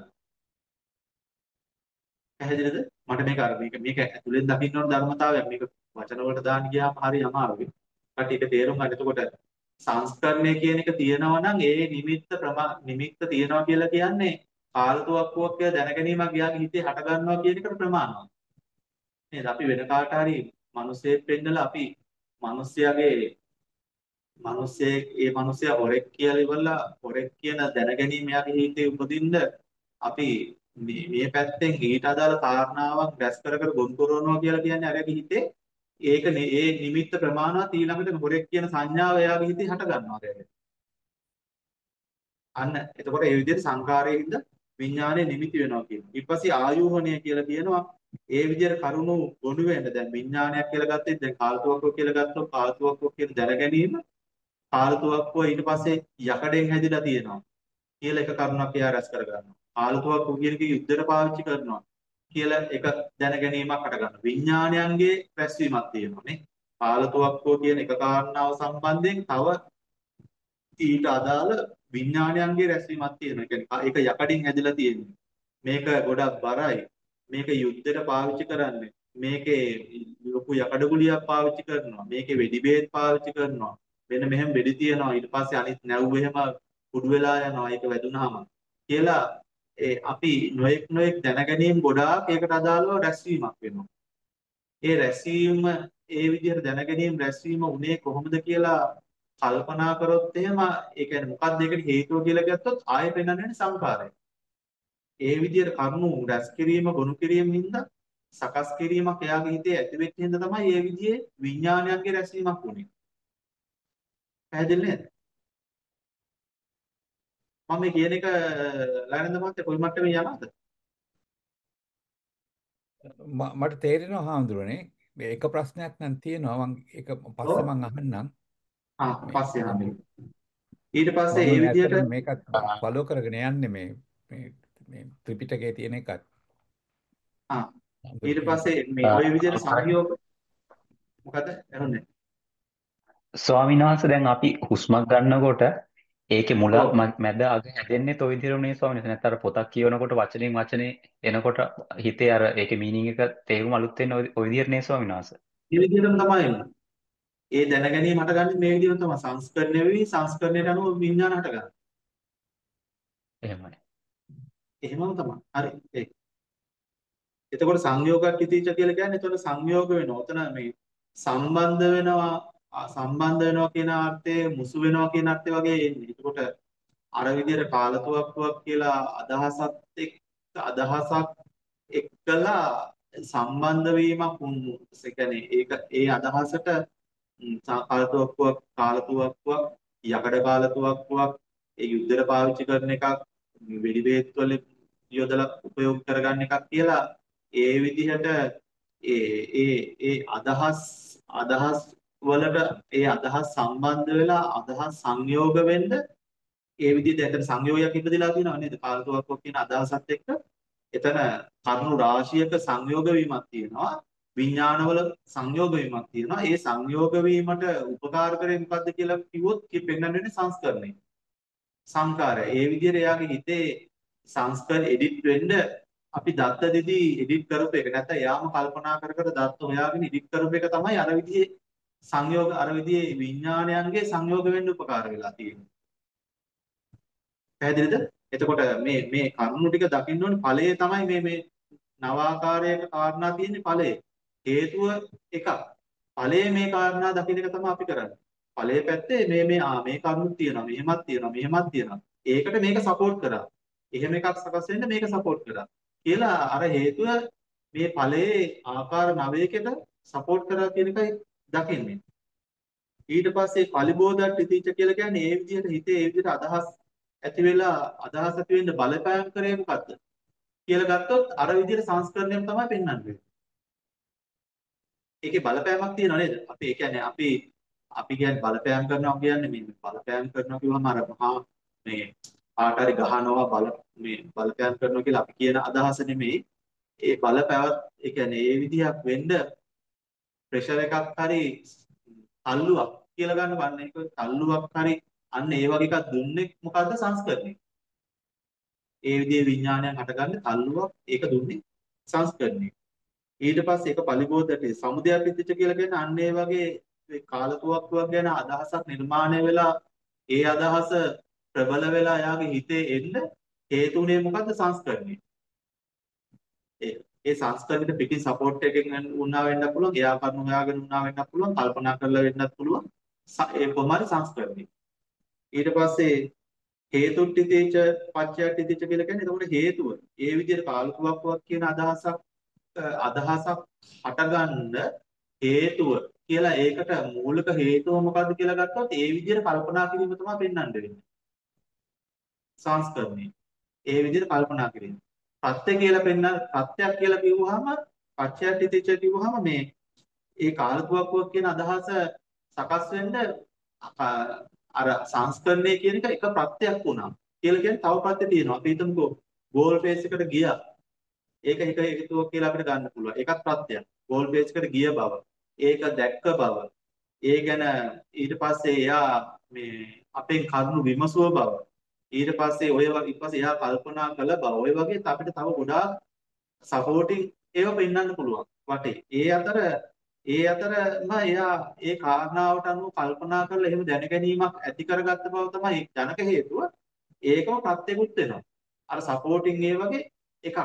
පැහැදිලිද? මට මේක අර මේක මේක ඇතුලෙන් දකින්න ඕන ධර්මතාවයක්. මේක වචන වලට දාන්න ගියාම හරි අමාරුයි. කට ඒක තේරුම් ගන්න. එතකොට සංස්කරණය කියන එක තියෙනවා නම් ඒ නිමිත්ත ප්‍රමා නිමිත්ත තියෙනවා කියලා කියන්නේ කාලතුවක්කුවක් කියලා දැන ගැනීමක් යාගේ හිතේ හට ගන්නවා කියන එකට ප්‍රමාණවත්. නේද? අපි වෙන කාට හරි මිනිස්සෙක් පෙන්නලා අපි මිනිස්යාගේ මිනිස්සෙක් ඒ මිනිස්සයා හොරෙක් කියලා ඉවරලා හොරෙක් කියන දැන ගැනීම යාගේ හිතේ උපදින්න අපි මේ මේ පැත්තෙන් ඊට අදාළ කාරණාවක් දැස් කර කර ගොනු කරනවා කියලා කියන්නේ අරගේ හිතේ ඒක ඒ නිමිත්ත ප්‍රමාණවත් ඊළඟට හොරෙක් කියන සංඥාව එයාගේ හිතේ හට ගන්නවා කියන්නේ. අන්න එතකොට ඒ විදිහට සංකාරයෙන්ද විඥානයේ නිමිති වෙනවා කියනවා. ඊට පස්සේ ආයෝහණය කියලා කියනවා ඒ විදිහට කරුණු ගොනු වෙන්න දැන් විඥානයක් කියලා ගත්තෙත් දැන් කාලතුවක්කුව කියලා ගත්තොත් කාලතුවක්කුව කියන දැන ගැනීම කාලතුවක්කුව ඊට පස්සේ යකඩෙන් හැදිලා තියෙනවා කියලා එක කරුණක් එයා රැස් කර ගන්නවා. කාලතුවක්කුව කියන එක යුද්ධයට පාවිච්චි කරනවා කියලා එක දැන ගැනීමක් හට ගන්නවා. විඥානයන්ගේ රැස්වීමක් තියෙනවා නේ. කාලතුවක්කුව කියන එක කාරණාව සම්බන්ධයෙන් තව ඊට අදාළ විඥානයන්ගේ රැස්වීමක් තියෙනවා. ඒ කියන්නේ ඒක යකඩින් හැදිලා තියෙන්නේ. මේක ගොඩක් බරයි. මේක යුද්ධයට පාවිච්චි කරන්නේ. මේකේ ලොකු යකඩ ගුලියක් පාවිච්චි කරනවා. මේකේ වෙඩි බේත් පාවිච්චි කරනවා. මෙන්න මෙහෙම වෙඩි තියනවා. ඊට පස්සේ අනිත් නැව් එහෙම කුඩු වෙලා යනවා. ඒක වැදුනහම කියලා ඒ අපි නොඑක් නොඑක් දැනගැනීම් ගොඩාක් ඒකට අදාළව රැස්වීමක් වෙනවා. ඒ රැස්වීම ඒ විදිහට දැනගැනීම් රැස්වීම උනේ කොහොමද කියලා කල්පනා කරොත් එහෙම ඒ කියන්නේ මොකක්ද ඒකට හේතුව කියලා ගත්තොත් ආයෙ පෙන්වන්නේ සංකාරය. ඒ විදිහට කරුණු රැස් කිරීම ගොනු කිරීම හින්දා සකස් කිරීමක් එයාගේ හිතේ ඇති වෙච්ච හින්දා තමයි මේ විදිහේ විඥානයන්ගේ රැස්වීමක් වුනේ. පැහැදිලි නේද? මම මේ කියන එක ලයනද මහත්තයා කොයි මට්ටමේ යනවද? ම- මට තේරෙනවා හාමුදුරනේ මේ එක ප්‍රශ්නයක් නම් තියෙනවා මම ඒක පස්සේ ඔව්. මම අහන්නම් ආ මේ පස්සේ මම අහන්නේ. ඊට පස්සේ මම ඒ විදිහට ඇත්තටම මේකත් ෆලෝ කරගෙන යන්නේ මේ මේ මේ ත්‍රිපිටකයේ තියෙන එකත් ආ හාමුදුරු ඊට කියන පස්සේ මේ ওই විදිහට සංයෝග මොකද එහුනේ? ස්වාමීන් වහන්සේ දැන් අපි හුස්මක් ගන්නකොට ඒකේ මුල ඔව්. ම- මැද අග හැදෙන්නේ toy විදිහටම නේ ස්වාමීන් වහන්සේ. නැත්නම් අර පොතක් කියවනකොට වචනෙන් වචනේ එනකොට හිතේ අර ඒකේ මීනින් එක තේරුම අලුත් වෙන ওই ওই විදිහට නේ ස්වාමීන් වහන්සේ. මේ විදිහටම තමයි එන්නේ. ඒ දැනගැනීම හටගන්නේ මේ විදිහටම තමයි. සංස්කරණය වෙවි සංස්කරණයට අනුව විඥාන හටගන්නේ. එහෙමයි. එහෙමම තමයි. හරි. ඒක. එතකොට සංයෝගක් ඉතිච කියලා කියන්නේ එතකොට සංයෝග වෙනවා. උතන මේ සම්බන්ධ වෙනවා ආ, සම්බන්ධ වෙනවා කියන අර්ථයේ මුසු වෙනවා කියන අර්ථය වගේ එන්නේ. එතකොට අර විදිහට කාලතුවක්කුවක් කියලා අදහසත් එක්ක අදහසක් එක්කලා සම්බන්ධ වීමක් වුණු. ඒ කියන්නේ ඒක ඒ අදහසට ම්, සා- කාලතුවක්කුවක් කාලතුවක්කුවක් යකඩ කාලතුවක්කුවක් ඒ යුද්ධයට පාවිච්චි කරන එකක් වෙඩි බේත් වල යොදලා උපයෝග කරගන්න එකක් කියලා ඒ විදිහට ඒ ඒ ඒ අදහස් අදහස් වලට ඒ අදහස් සම්බන්ධ වෙලා අදහස් සංයෝග වෙන්න ඒ විදිහට එතන සංයෝගයක් ඉපදලා තියෙනවා නේද? කාලතුවක්කුවක් කියන අදහසත් එක්ක එතන කරුණු රාශියක සංයෝග වීමක් තියෙනවා. විඥානවල සංයෝග වීමක් තියෙනවා. ඒ සංයෝග වීමට උපකාර කරේ මොකද්ද කියලා කිව්වොත් පෙන්වන්නේ සංස්කරණය. සංකාරය. ඒ විදිහට එයාගේ හිතේ සංස්කරණ එඩිට් වෙන්න අපි දත්ත දෙදී එඩිට් කරපු එක. නැත්නම් එයාම කල්පනා කර කර දත්ත හොයාගෙන එඩිට් කරපු එක තමයි අර විදිහේ සංයෝග අර විදිහේ විඥානයන්ගේ සංයෝග වෙන්න උපකාර වෙලා තියෙන්නේ. පැහැදිලිද? එතකොට මේ මේ කරුණු ටික දකින්න ඕනේ ඵලය තමයි මේ මේ නවාකාරයක කාරණා තියෙන්නේ ඵලය. හේතුව එකක්. ඵලයේ මේ කාරණා දකින්න එක තමයි අපි කරන්නේ. ඵලයේ පැත්තේ මේ මේ ආ මේ කරුණුත් තියෙනවා, මෙහෙමත් තියෙනවා, මෙහෙමත් තියෙනවා. ඒකට මේක සපෝට් කරා. එහෙම එකක් සකස් වෙන්න මේක සපෝට් කරා. කියලා අර හේතුව මේ ඵලයේ ආකාර නවයකට සපෝට් කරා කියන එකයි දකින්නේ. ඊට පස්සේ පලිබෝධත් ඉතිච කියලා කියන්නේ ඒ විදිහට හිතේ ඒ විදිහට අදහස් ඇති වෙලා අදහස් ඇති වෙන්න බලපෑම් කරේ මොකද්ද කියලා ගත්තොත් අර විදිහට සංස්කරණයම තමයි පෙන්වන්නේ. ඒකේ බලපෑමක් තියෙනව නේද? අපි ඒ කියන්නේ අපි අපි කියන්නේ බලපෑම් කරනවා කියන්නේ මේ බලපෑම් කරනවා කිව්වම අර මහා මේ පාට හරි ගහනවා බල මේ බලපෑම් කරනවා කියලා අපි කියන අදහස නෙමෙයි. ඒ බලපෑවත් ඒ කියන්නේ ඒ විදිහක් වෙන්න ප්‍රෙෂර් එකක් හරි තල්ලුවක් කියලා ගන්න බන්න ඒක තල්ලුවක් හරි අන්න ඒ වගේ එකක් දුන්නේ මොකද්ද සංස්කරණය. ඒ විදිහේ විඥානයක් හටගන්න තල්ලුවක් ඒක දුන්නේ සංස්කරණය. ඊට පස්සේ ඒක පලිබෝධයට සමුදයක් පිටිච්ච කියලා කියන්නේ අන්න ඒ වගේ ඒ කාලතුවක්කුවක් ගැන අදහසක් නිර්මාණය වෙලා ඒ අදහස ප්‍රබල වෙලා යාගේ හිතේ එන්න හේතුුනේ මොකද්ද සංස්කරණය. ඒ ඒ සංස්කරණයට පිටින් සපෝට් එකකින් වුණා වෙන්න පුළුවන්, එයා කරුණු හොයාගෙන වුණා වෙන්න පුළුවන්, කල්පනා කරලා වෙන්නත් පුළුවන්. ඒ කොහොමද සංස්කරණය. ඊට පස්සේ හේතුට්ඨිතේච පච්චයට්ඨිතේච කියලා කියන්නේ එතකොට හේතුව. ඒ විදිහට කාලතුවක්කුවක් කියන අදහසක් අදහසක් හටගන්න හේතුව කියලා ඒකට මූලික හේතුව මොකද්ද කියලා ගත්තොත් ඒ විදිහට කල්පනා කිරීම තමයි පෙන්වන්න වෙන්නේ. සංස්කරණය. ඒ විදිහට කල්පනා කිරීම. ප්‍රත්‍ය කියලා පෙන්න ප්‍රත්‍යක් කියලා කිව්වහම පච්චයට්ඨිතේච කිව්වහම මේ ඒ කාලතුවක්කුවක් කියන අදහස සකස් වෙන්න අර සංස්කරණය කියන එක එක ප්‍රත්‍යක් වුණා. කියලා කියන්නේ තව ප්‍රත්‍ය තියෙනවා. අපි හිතමුකෝ ගෝල් ෆේස් එකට ගියා. ඒක එක හේතුවක් කියලා අපිට ගන්න පුළුවන්. ඒකත් ප්‍රත්‍යක්. ගෝල් ෆේස් එකට ගිය බව. ඒක දැක්ක බව. ඒ ගැන ඊට පස්සේ එයා මේ අපෙන් කරුණු විමසුව බව. ඊට පස්සේ ඔය වගේ ඊට පස්සේ එයා කල්පනා කළ බව. ඔය වගේ අපිට තව ගොඩාක් සපෝටින් ඒවා පෙන්වන්න පුළුවන්. වටේ. ඒ අතර ඒ අතරම එයා ඒ කාරණාවට අනුව කල්පනා කරලා එහෙම දැනගැනීමක් ඇති කරගත්ත බව තමයි ජනක හේතුව. ඒකම ප්‍රත්‍යකුත් වෙනවා. අර සපෝටින් ඒ වගේ එකක්.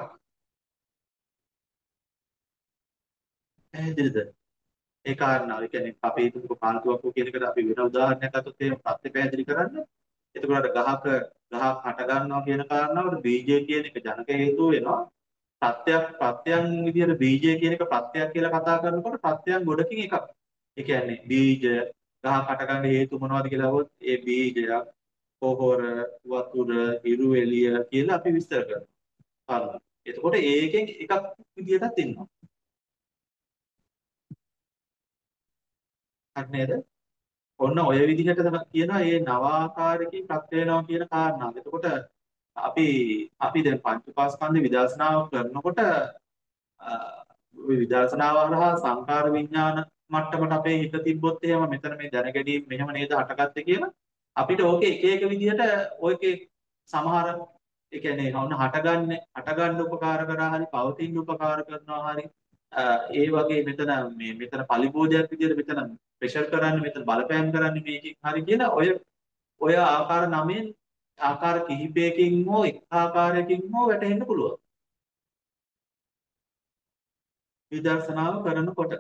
පැහැදිලිද? ඒ කාරණාව. ඒ කියන්නේ අපි හිතමුකෝ පාල්තුවක් කියන එකට අපි වෙන උදාහරණයක් ගත්තොත් එහෙම ප්‍රත්‍ය පැහැදිලි කරන්න. එතකොට අර ගහක ගහක් හට ගන්නවා කියන කාරණාවට බීජය කියන එක ජනක හේතුව වෙනවා. ප්‍රත්‍යක් ප්‍රත්‍යයන් විදිහට බීජය කියන එක ප්‍රත්‍යක් කියලා කතා කරනකොට ප්‍රත්‍යයන් ගොඩකින් එකක්. ඒ කියන්නේ බීජ ගහ හට ගන්න හේතු මොනවද කියලා අහුවොත් ඒ බීජයක්, පොහොර, වතුර, ඉරු එළිය කියලා අපි විස්තර කරනවා. එතකොට ඒකෙන් එකක් විදිහටත් ඉන්නවා. හරි නේද? ඔන්න ඔය විදිහට තමයි කියනවා මේ නවාකාරකින් ප්‍රත්‍ය වෙනවා කියන කාරණාව. එතකොට අපි අපි දැන් පංච උපාස්කන්ධ විදර්ශනාව කරනකොට විදර්ශනාව හරහා සංකාර විඥාන මට්ටමට අපේ හිත තිබ්බොත් එහෙම මෙතන මේ දැනගැනීම මෙහෙම නේද හටගත්තේ කියලා අපිට ඕකේ එක එක විදිහට ඔයකේ සමහර ඒ කියන්නේ ඔන්න හටගන්නේ හටගන්න උපකාර කරා හරි පවතින උපකාර කරනවා හරි ඒ වගේ මෙතන මේ මෙතන පලිබෝධයක් විදිහට මෙතන ප්‍රෙෂර් කරන්නේ මෙතන බලපෑම් කරන්නේ මේකෙන් හරි කියලා ඔය ඔය ආකාර නවයෙන් ආකාර කිහිපයකින් හෝ එක් ආකාරයකින් හෝ වැටෙන්න පුළුවන් විදර්ශනාව කරනකොට.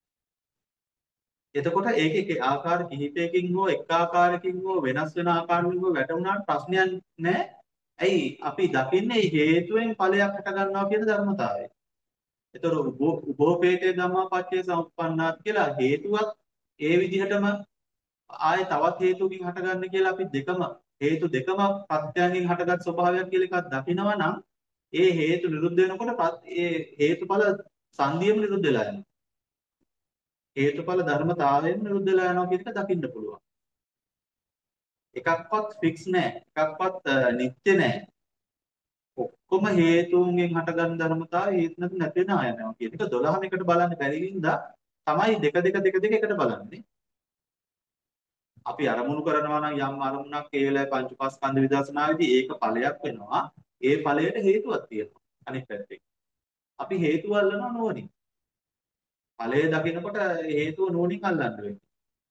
එතකොට ඒකේ ආකාර කිහිපයකින් හෝ එක් ආකාරයකින් හෝ වෙනස් වෙන ආකාරවලින් හෝ වැටුණාට ප්‍රශ්නයක් නැහැ. ඇයි අපි දකින්නේ හේතුවෙන් ඵලයක් හට ගන්නවා කියන ධර්මතාවය. ඒතර උභෝපේතේ ධම්මාපච්චේ සමුප්පන්නාත් කියලා හේතුවක් ඒ විදිහටම ආයේ තවත් හේතුකින් හටගන්න කියලා අපි දෙකම හේතු දෙකම ප්‍රත්‍යයෙන් හටගත් ස්වභාවයක් කියලා එකක් දකිනවා නම් ඒ හේතු නිරුද්ධ වෙනකොට ඒ හේතුඵල සංදියම නිරුද්ධ වෙලා යනවා. හේතුඵල ධර්මතාවයෙන් නිරුද්ධ වෙලා යනවා කියන එක දකින්න පුළුවන්. එකක්වත් ෆික්ස් නැහැ. එකක්වත් නිත්‍ය නැහැ. ඔක්කොම හේතුන්ගෙන් හටගන්න ධර්මතාවය හේතු නැති නැති වෙන ආයනවා කියන එක දොළහම එකට බලන්න බැරි වින්දා තමයි දෙක දෙක දෙක දෙක එකට බලන්නේ. අපි අරමුණු කරනවා නම් යම් අරමුණක් ඒ වෙලාවේ පංච උපාස්කන්ධ විදර්ශනාවේදී ඒක ඵලයක් වෙනවා. ඒ ඵලයට හේතුවක් තියෙනවා. අනිත් පැත්තේ. අපි හේතු අල්ලනවා නෝනින්. ඵලය දකිනකොට හේතුව නෝනින් අල්ලන්න වෙනවා.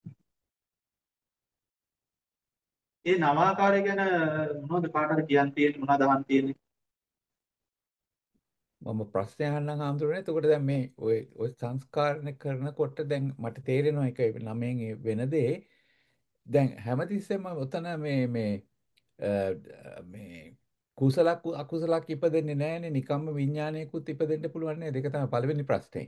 ඒ නවාකාරය ගැන මොනවද කාටද කියන්න තියෙන්නේ මොනවද අහන්න තියෙන්නේ? මම ප්‍රශ්නය අහන්නම් හාමුදුරනේ. එතකොට දැන් මේ ඔය ඔය සංස්කාරණ කරනකොට දැන් මට තේරෙනවා එක නමෙන් වෙන දේ දැන් හැමතිස්සෙම උතන මේ මේ මේ කුසල අකුසලක් ඉපදෙන්නේ නැහැනේ. නිකම්ම විඥානයකුත් ඉපදෙන්න පුළුවන් නේද? ඒක තමයි පළවෙනි ප්‍රශ්නේ.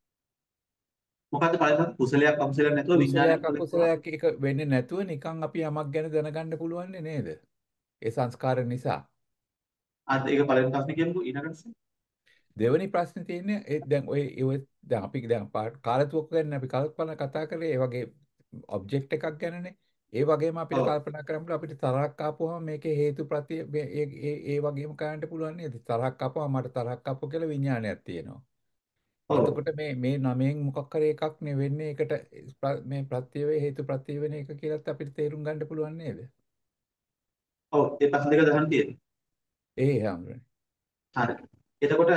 මොකද්ද පළවෙනි කුසලයක් අකුසලයක් නැතුව විඥානයක් කුසලයක් අකුසලයක් එක වෙන්නේ නැතුව නිකන් අපි යමක් ගැන දැනගන්න පුළුවන් නේද? ඒ සංස්කාර නිසා. අද ඒක පළවෙනි ප්‍රශ්නේ කියමුකෝ ඊළඟට. දෙවෙනි ප්‍රශ්නේ තියෙන්නේ ඒ දැන් ඔය ඔය දැන් අපි දැන් කාලතුවක්ක ගැන අපි කල්පනා කතා කරේ ඒ වගේ ඔබ්ජෙක්ට් එකක් ගැනනේ. ඒ වගේම අපිට කල්පනා කරමුද අපිට තරහක් ආපුවම මේකේ හේතු ප්‍රති ඒ ඒ වගේම කරන්න පුළුවන් නේද? තරහක් ආපුවම මට තරහක් ආපුව කියලා විඥානයක් තියෙනවා. එතකොට මේ මේ නමයෙන් මොකක් කරේ එකක් නේ වෙන්නේ ඒකට මේ ප්‍රත්‍ය වේ හේතු ප්‍රත්‍ය වෙන එක කියලාත් අපිට තේරුම් ගන්න පුළුවන් නේද? ඔව් ඒ ප්‍රශ්න දෙක දහන් තියෙනවා. ඒ හැමෝටම. හරි. එතකොට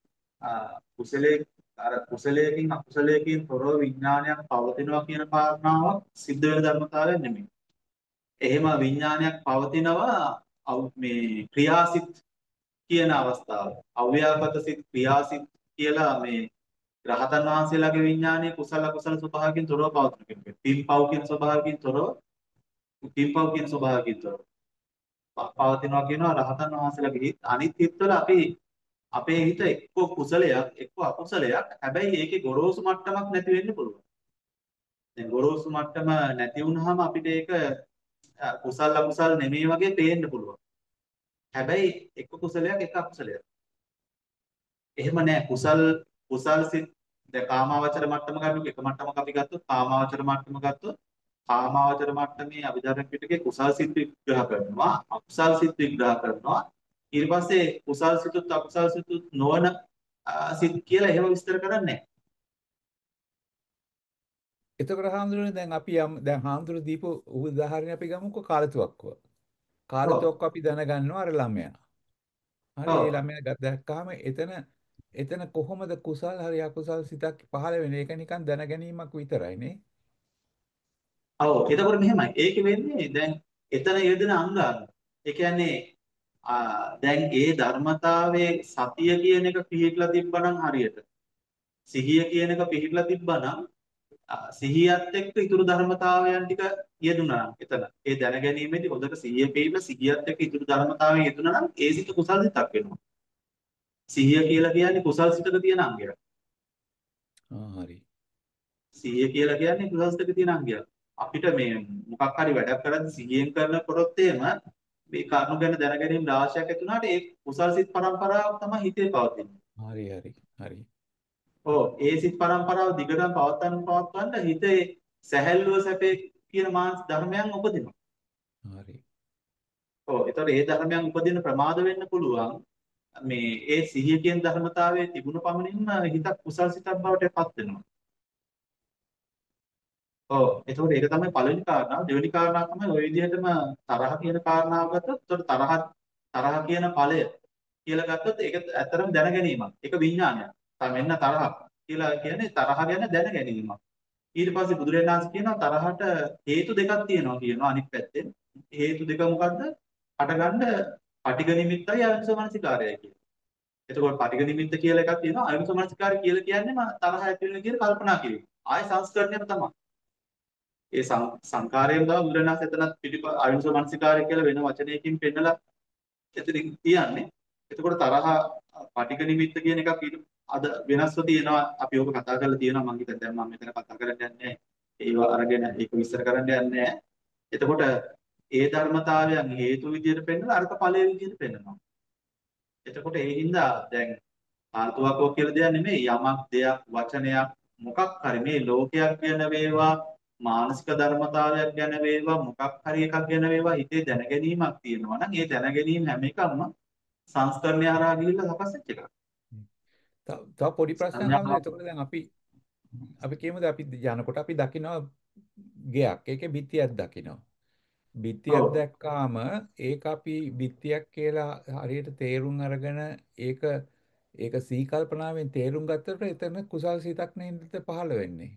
කුසලයේ අර කුසලයකින් අකුසලයකින් තොරව විඥානයක් පවතිනවා කියන කාරණාවක් සිද්ධ වෙන ධර්මතාවයක් නෙමෙයි. එහෙම විඥානයක් පවතිනවා මේ ක්‍රියාසිත කියන අවස්ථාව. අව්‍යාපත සිත් ක්‍රියාසිත කියලා මේ රහතන් වහන්සේලාගේ විඥානයේ කුසල අකුසල ස්වභාවයෙන් තොරව පවතින කෙනෙක්. පින්පව් කියන ස්වභාවයෙන් තොරව පින්පව් කියන ස්වභාවයෙන් තොරව පවතිනවා කියනවා රහතන් වහන්සේලාගේ හිත්. අනිත් හිත්වල අපි අපේ හිත එක්ක කුසලයක් එක්ක අකුසලයක් හැබැයි ඒකේ ගොරෝසු මට්ටමක් නැති වෙන්න පුළුවන්. දැන් ගොරෝසු මට්ටම නැති වුනහම අපිට ඒක කුසල අකුසල නෙමෙයි වගේ පේන්න පුළුවන්. හැබැයි එක්ක කුසලයක් එක්ක අකුසලයක්. එහෙම නෑ කුසල් කුසල් සිත් දැන් කාමාවචර මට්ටම ගන්නකො එක මට්ටමක් අපි ගත්තොත් කාමාවචර මට්ටම ගත්තොත් කාමාවචර මට්ටමේ අභිධර්ම පිටකේ කුසල් සිත් විග්‍රහ කරනවා අකුසල් සිත් විග්‍රහ කරනවා ඊට පස්සේ කුසල් සිතුත් අකුසල් සිතුත් නොවන සිත් කියලා එහෙම විස්තර කරන්නේ නැහැ. එතකොට හාමුදුරනේ දැන් අපි යම් දැන් හාමුදුරු දීපු උදාහරණයක් අපි ගමුකෝ කාලතුවක්කුව. කාලතුවක්කුව අපි දැනගන්නවා අර ළමයා. හරි ඒ ළමයා දැක්කාම එතන එතන කොහොමද කුසල් හරි අකුසල් සිතක් පහළ වෙන්නේ? ඒක නිකන් දැන ගැනීමක් විතරයි නේ. ඔව් එතකොට මෙහෙමයි. ඒකෙ වෙන්නේ දැන් එතන යෙදෙන අංගාංග. ඒ කියන්නේ ආ දැන් ඒ ධර්මතාවයේ සතිය කියන එක පිළිట్లా තිබ්බනම් හරියට. සිහිය කියන එක පිළිట్లా තිබ්බනම් ආ, සිහියත් එක්ක ඉතුරු ධර්මතාවයන් ටික යෙදුණා නම් එතන ඒ දැනගැනීමේදී හොඳට සිහිය පිළිබඳ සිහියත් එක්ක ඉතුරු ධර්මතාවයන් යෙදුණා නම් ඒ සිත කුසල් සිතක් වෙනවා. සිහිය කියලා කියන්නේ කුසල් සිතක තියෙන අංගයක්. ආ හරි. සිහිය කියලා කියන්නේ කුසල් සිතක තියෙන අංගයක්. අපිට මේ මොකක් හරි වැඩක් කරද්දී සිහියෙන් කරනකොටත් එහෙම මේ කරුණු ගැන දැනගැනීම රාශියක් ඇති වුණාට ඒ කුසල් සිත් පරම්පරාව තමයි හිතේ පවතින්නේ. හරි හරි හරි. ඔව් ඒ සිත් පරම්පරාව දිගටම පවත්වන්න පවත්වන්න හිතේ සැහැල්ලුව සැපේ කියන මානසික ධර්මයන් උපදිනවා. හරි. ඔව් ඒතකොට ඒ ධර්මයන් උපදින ප්‍රමාද වෙන්න පුළුවන්. මේ ඒ සිහිය කියන ධර්මතාවයේ තිබුණු පමණින්ම හිතක් කුසල් සිතක් බවට පත් වෙනවා. ඔව් ඒතකොට ඒක තමයි පළවෙනි කාරණාව. දෙවෙනි කාරණාව තමයි ওই විදිහටම තරහ කියන කාරණාව ගත්තොත් ඒතකොට තරහ තරහ කියන ඵලය කියලා ගත්තොත් ඒක ඇත්තටම දැන ගැනීමක්. ඒක විඥානයක්. තමයි මෙන්න තරහ කියලා කියන්නේ තරහ ගැන දැන ගැනීමක්. ඊට පස්සේ බුදුරජාණන් වහන්සේ කියනවා තරහට හේතු දෙකක් තියෙනවා කියනවා අනිත් පැත්තෙන්. හේතු දෙක මොකද්ද? හටගන්න පටිඝ නිමිත්තයි අයෝනිසමනසිකාරයයි කියලා. එතකොට පටිඝ නිමිත්ත කියලා එකක් තියෙනවා. අයෝනිසමනසිකාරය කියලා කියන්නේම තරහ ඇති වෙන විදිහට කල්පනා කිරීම. ආය සංස්කරණයම තමයි. ඒ සංකාරයෙන් තමයි බුදුරජාණන් වහන්සේ එතනත් පිටිප අයෝනිසමනසිකාරය කියලා වෙන වචනයකින් පෙන්නලා එතනින් කියන්නේ. එතකොට තරහ පටිඝ නිමිත්ත කියන එකක් ඊට අද වෙනස්ව තියෙනවා. අපි ඕක කතා කරලා තියෙනවා. මම හිතන්නේ දැන් මම මෙතන කතා කරන්න යන්නේ ඒව අරගෙන ඒක විස්තර කරන්න යන්නේ එතකොට ඒ ධර්මතාවයන් හේතු විදිහට පෙන්නලා අර්ථ ඵලයේ විදිහට පෙන්නනවා. එතකොට ඒ හින්දා දැන් ආර්ථවකෝ කියලා දෙයක් නෙමෙයි යමක් දෙයක් වචනයක් මොකක් හරි මේ ලෝකයක් ගැන වේවා මානසික ධර්මතාවයක් ගැන වේවා මොකක් හරි එකක් ගැන වේවා හිතේ දැනගැනීමක් තියෙනවා නම් ඒ දැනගැනීම හැම එකක්ම සංස්කරණය හරහා ගිහිල්ලා සකස් වෙච්ච එකක්. තව තව පොඩි ප්‍රශ්නයක් සංඥා අහන්න. එතකොට දැන් අපි අපි කියමුද අපි යනකොට අපි දකිනවා ගෙයක්. ඒකේ බිත්තියක් දකිනවා. බිත්තියක් ඔව් දැක්කාම ඒක අපි බිත්තියක් කියලා හරියට තේරුම් අරගෙන ඒක ඒක සීකල්පනාවෙන් තේරුම් ගත්තට එතන කුසල් සිතක් නෙන්ද පහළ වෙන්නේ.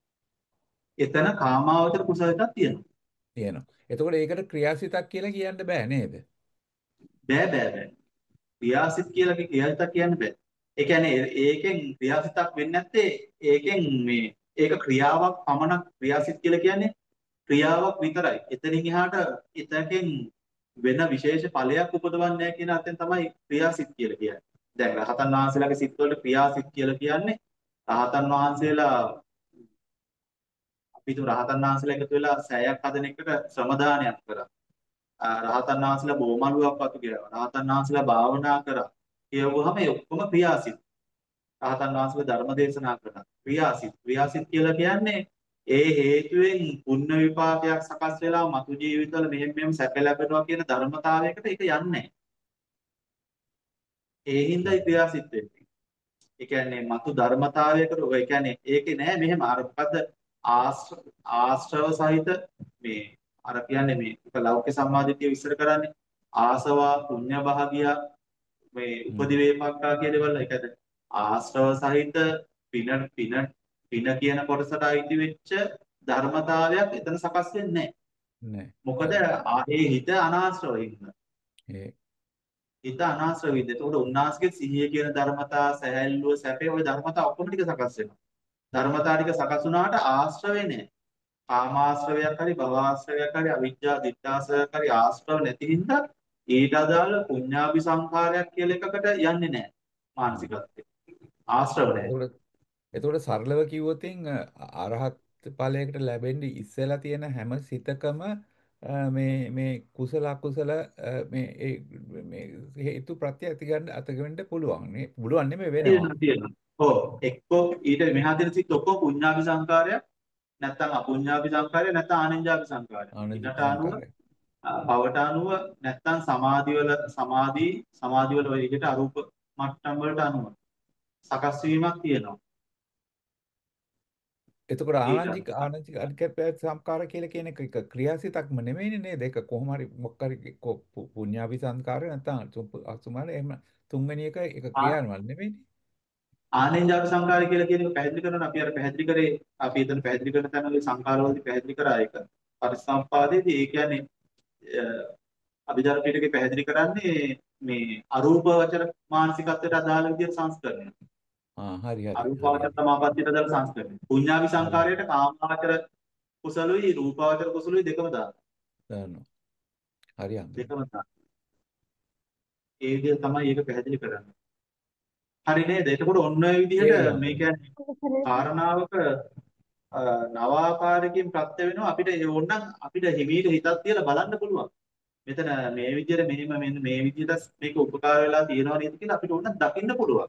එතන කාමාවචර කුසලයක් තියෙනවා. තියෙනවා. එතකොට ඒකට ක්‍රියාසිතක් කියලා කියන්න බෑ නේද? බෑ බෑ බෑ. ක්‍රියාසිත කියලා ක්‍රියාසිතක් කියන්න බෑ. ඒ කියන්නේ ඒ- ඒකෙන් ක්‍රියාසිතක් වෙන්නේ නැත්තේ ඒකෙන් මේ ඒක ක්‍රියාවක් පමණක් ක්‍රියාසිත කියලා කියන්නේ ක්‍රියාවක් විතරයි. එතනින් එහාට එතකෙන් වෙන විශේෂ ඵලයක් උපදවන්නේ නැහැ කියන අර්ථයෙන් තමයි ක්‍රියාසිත කියලා කියන්නේ. දැන් රහතන් වහන්සේලාගේ සිත්වල ක්‍රියාසිත කියලා කියන්නේ රහතන් වහන්සේලා අපි හිතමු රහතන් වහන්සේලා එකතු වෙලා සෑයක් හදන එකට ශ්‍රම දානයක් කරා. ආ, රහතන් වහන්සේලා බොමලුවක් වතු කෙරුවා. රහතන් වහන්සේලා භාවනා කරා. කියවුවහම ඒ ඔක්කොම ක්‍රියාසිත. රහතන් වහන්සේලා ධර්ම දේශනා කරා. ක්‍රියාසිත. ක්‍රියාසිත කියලා කියන්නේ ඒ හේතුවෙන් පුණ්‍ය විපාකයක් සකස් වෙලා මතු ජීවිතවල මෙහෙම මෙහෙම සැප ලැබෙනවා කියන ධර්මතාවයකට ඒක යන්නේ නැහැ. ඒ හින්දායි ක්‍රියාසිත වෙන්නේ. ඒ කියන්නේ මතු ධර්මතාවයකට ඔය කියන්නේ ඒකේ නෑ මෙහෙම අර මොකද්ද ආශ්‍ර- ආශ්‍රව සහිත මේ අර කියන්නේ මේ එක ලෞකික සම්මාදිටිය විස්තර කරන්නේ ආසවා පුඤ්ඤ භාගියා මේ උපදි වේපක්කා කියන දේවල් ඒකද ආශ්‍රව සහිත පින පින පින කියන කොටසට අයිති වෙච්ච ධර්මතාවයක් එතන සකස් වෙන්නේ නැහැ. නෑ. මොකද ආ- ඒ හිත අනාශ්‍රව ඉන්න. ඒ හිත අනාශ්‍රව ඉන්න. ඒකට උන්නාසගේ සිහිය කියන ධර්මතා සැහැල්ලුව සැපේ ওই ධර්මතා ඔක්කොම ටික සකස් වෙනවා. ධර්මතා ටික සකස් වුණාට ආශ්‍රවේ නැහැ. කාමාශ්‍රවයක් හරි භවආශ්‍රවයක් හරි අවිජ්ජා දිට්ඨාශ්‍රවයක් හරි ආශ්‍රව නැති හින්දා ඊට අදාළ පුඤ්ඤාභි සංඛාරයක් කියලා එකකට යන්නේ නැහැ මානසිකත්වයේ. ආශ්‍රව නැහැ. එතකොට එතකොට සරලව කිව්වොතින් අරහත් ඵලයකට ලැබෙන්න ඉස්සෙලා තියෙන හැම සිතකම අ, මේ මේ කුසල අකුසල අ, මේ ඒ මේ හේතු ප්‍රත්‍ය ඇති ගන්න අතගවෙන්න පුළුවන් නේ. පුළුවන් නෙමෙයි වෙනවා. තියෙනවා තියෙනවා. ඔව් එක්කෝ ඊට මෙහා තියෙන සිත් ඔක්කොම පුඤ්ඤාභි සංඛාරයක් නැත්නම් අපුඤ්ඤාභි සංඛාරය නැත්නම් ආනෙන්ජාභි සංඛාරය. ආනන්ද ඊට අනුව සංකාරය. පවට අනුව නැත්නම් සමාධි වල සමාධි සමාධි වල ඔය විදිහට අරූප මට්ටම් වලට අනුව සකස් වීමක් තියෙනවා. එතකොට ඊට ආනන්දික ආනන්දික අනිකප්පය සංකාර කියලා කියන එක එක ක්‍රියාසිතක්ම නෙමෙයිනේ නේද? ඒක කොහොම හරි මොකක් හරි කො- පු- පුඤ්ඤාභි සංකාරය නැත්නම් අසුමාන එහෙම තුන්වෙනි එක ඒක ආ- ක්‍රියාවල් නෙමෙයිනේ. ආනෙන්ජාත සංකාරය කියලා කියන එක පැහැදිලි කරනවා අපි අර පැහැදිලි කරේ අපි එතන පැහැදිලි කරන තැන වල සංකාරවලදී පැහැදිලි කරා ඒක පරිසම්පාදයේදී ඒ කියන්නේ අභිධර්ම පිටකේ පැහැදිලි කරන්නේ මේ අරූපවචර මානසිකත්වයට අදාළ විදිහට සංස්කරණය. ආ හරි හරි. අරූපාවචර සමාපත්තියට අදාළ සංස්කරණය. පුඤ්ඤාවි සංකාරයට කාමාවචර කුසලුයි රූපාවචර කුසලුයි දෙකම දානවා. දානවා. හරි අන්ත. දෙකම දානවා. ඒ විදිහ තමයි ඒක පැහැදිලි කරන්නේ. හරි නේද? එතකොට ඔන්න ඔය විදිහට මේ කියන්නේ කාරණාවක නවාකාරකින් ප්‍රත්‍ය වෙනවා අපිට ඕනනම් අපිට හිමීට හිතක් තියලා බලන්න පුළුවන්. මෙතන මේ විදිහට මෙහෙම මෙන්න මේ විදිහට මේක උපකාර වෙලා තියෙනවා නේද කියලා අපිට ඕනනම් දකින්න පුළුවන්.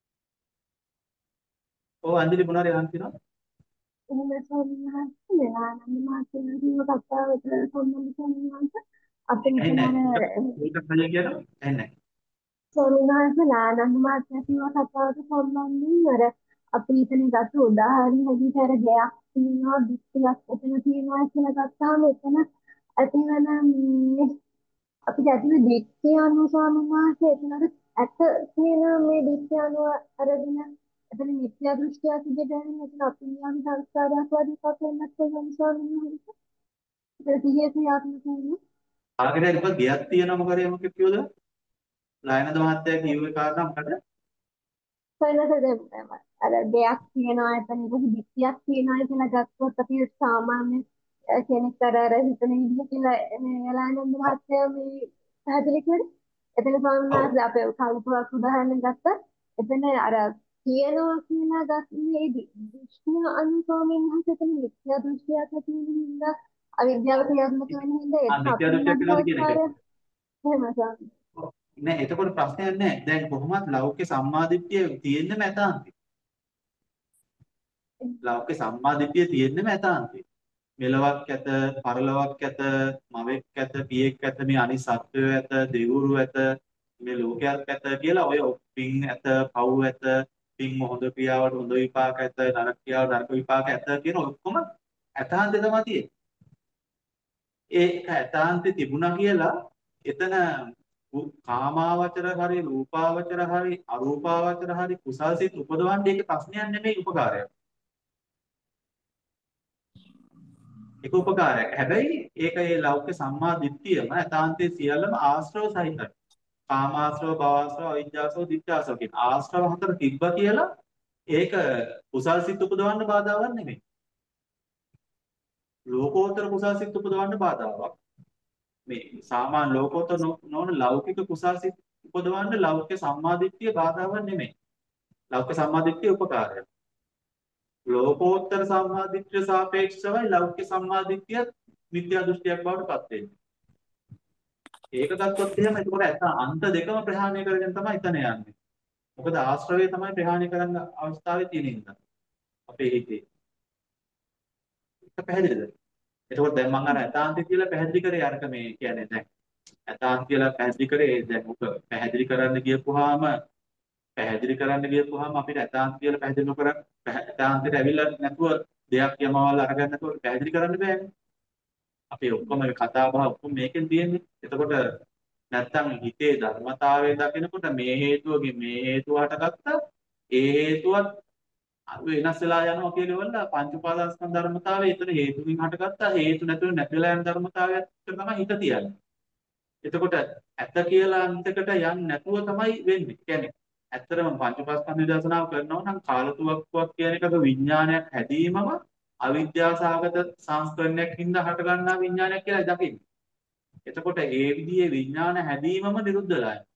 ඔව් අන්ජලි මොනවාරි අහන්න තියෙනවා? එහෙම සම්මානයි ආනන්ද මාත්‍යාදීව කතාවට සම්බන්ධ සම්මානස අපේ එන්නේ ඒක කලිය කියනවා එන්නේ සම්මානස ආනන්ද මාත්‍යාදීව කතාවට සම්බන්ධයෙන් අර අපි ඉතින් ගත්ත උදාහරණ හැටියට අර ගයක් තියෙනවා දික්තියක් එතන තියෙනවා කියලා ගත්තාම එතන ඇතිවන මේ අපි දැක්කේ දික්තිය අනුව සම්මානස එතන ඇත්ත තියෙන මේ දික්තිය අනුව අරගෙන එතන මිත්‍යා දෘෂ්ටියක් විදිහට එතන අපිරියාම සංස්කාරයක් වගේ එකක් වෙන්නත් පුළුවන් ස්වාමීන් වහන්සේ. ඒක සිහියේ ආත්ම කියන්නේ. ආගෙට එකක් ගියක් තියෙනවා මොකද මොකද කිව්වද? ලයනද මහත්තයා කිව්වේ කාරණා මොකද? සයිනස අර දෙයක් තියෙනවා එතන ඒක දික්තියක් තියෙනවා කියලා ගත්තොත් අපි සාමාන්‍ය කෙනෙක් අර අර හිතන විදිහ කියලා මේ ලයනද මහත්තයා මේ පැහැදිලි කරේ. එතන ස්වාමීන් වහන්සේ අපේ කල්පයක් උදාහරණයක් ගත්තා. එතන අර කියනවා කියලා ගන්නේ දෘෂ්ටිය අනුසෝමයෙන් හසෙතන මිත්‍යා දෘෂ්ටියක් ඇති වෙන හින්දා අවිද්‍යාව ක්‍රියාත්මක වෙන හින්දා ඒක මිත්‍යා දෘෂ්ටියක් කියලා කියන එක. එහෙම ස්වාමී. නෑ එතකොට ප්‍රශ්නයක් නෑ. දැන් කොහොමත් ලෞකික සම්මාදිට්ඨිය තියෙන්නම ඇතාන්ති. ලෞකික සම්මාදිට්ඨිය තියෙන්නම ඇතාන්ති. මෙලවක් ඇත, පරලොවක් ඇත, මවෙක් ඇත, පියෙක් ඇත, මේ අනිත් සත්වයෝ ඇත, දෙවිවරු ඇත, මේ ලෝකයක් ඇත කියලා ඔය පින් ඇත, පව් ඇත, පින් හොඳ ක්‍රියාවට හොඳ විපාක ඇත, නරක ක්‍රියාවට නරක විපාක ඇත කියන ඔක්කොම ඇතාන්තේ තමයි තියෙන්නේ. ඒක ඇතාන්තේ තිබුණා කියලා එතන කාමාවචර හරි රූපාවචර හරි අරූපාවචර හරි කුසල්සිත උපදවන්නේ ඒක ප්‍රශ්නයක් නෙමෙයි උපකාරයක්. ඒක උපකාරයක්. හැබැයි ඒක ඒ ලෞකික සම්මා දිට්ඨියම ඇතාන්තේ සියල්ලම ආශ්‍රව සහිතයි. කාමාශ්‍රව, භවශ්‍රව, අවිජ්ජාශ්‍රව, දිට්ඨාශ්‍රව කියන ආශ්‍රව හතර තිබ්බා කියලා ඒක කුසල්සිත උපදවන්න බාධාවක් නෙමෙයි. ලෝකෝත්තර කුසල්සිත උපදවන්න බාධාවක්. මේ සාමාන්‍ය ලෝකෝත්තර නොවන ලෞකික කුසල්සිත උපදවන්න ලෞකික සම්මාදිට්ඨිය බාධාවක් නෙමෙයි. ලෞකික සම්මාදිට්ඨිය උපකාරයක්. ලෝකෝත්තර සම්මාදිට්ඨිය සාපේක්ෂවයි ලෞකික සම්මාදිට්ඨිය මිත්‍යා දෘෂ්ටියක් බවට පත් වෙන්නේ. ඒක ගත්තොත් එහෙම එතකොට ඇත්ත අන්ත දෙකම ප්‍රහාණය කරගෙන තමයි එතන යන්නේ. මොකද ආශ්‍රවය තමයි ප්‍රහාණය කරන්න අවස්ථාවේ තියෙන ඉඳන්. අපේ හිතේ. ඒක පැහැදිලිද? එතකොට දැන් මම අර ඇතාන්ති කියලා පැහැදිලි කරේ අරක මේ කියන්නේ දැන් ඇතාන්ති කියලා පැහැදිලි කරේ දැන් උක පැහැදිලි කරන්න ගියපුවාම පැහැදිලි කරන්න ගියපුවාම අපිට ඇතාන්ති කියලා පැහැදිලි නොකර ඇතාන්තිට ඇවිල්ලා නැතුව දෙයක් යමවල් අරගෙන නැතුව පැහැදිලි කරන්න බෑනේ. අපේ ඔක්කොම මේ කතා බහ ඔක්කොම මේකෙන් තියෙන්නේ. එතකොට නැත්තම් හිතේ ධර්මතාවය දකිනකොට මේ හේතුවකින් මේ හේතුව හටගත්තා ඒ හේතුවත් වෙනස් වෙලා යනවා කියනවල පංච උපාදානස්කන්ධ ධර්මතාවය එතන හේතුකින් හටගත්තා හේතු නැතුව නැති වෙලා යන ධර්මතාවයක් තමයි හිත තියන්නේ. එතකොට ඇත්ත කියලා අන්තයකට යන්නේ නැතුව තමයි වෙන්නේ. කියන්නේ ඇත්තටම පංච උපාදානස්කන්ධ විදර්ශනාව කරනවා නම් කාලතුවක්කුවක් කියන එකක විඥානයක් හැදීමම අවිද්‍යාසගත සංස්කරණයක් හින්දා හට ගන්නා විඥානයක් කියලා දකින්නේ. එතකොට ඒ විදිහේ විඥාන හැදීමම නිරුද්ධ වෙලා යනවා.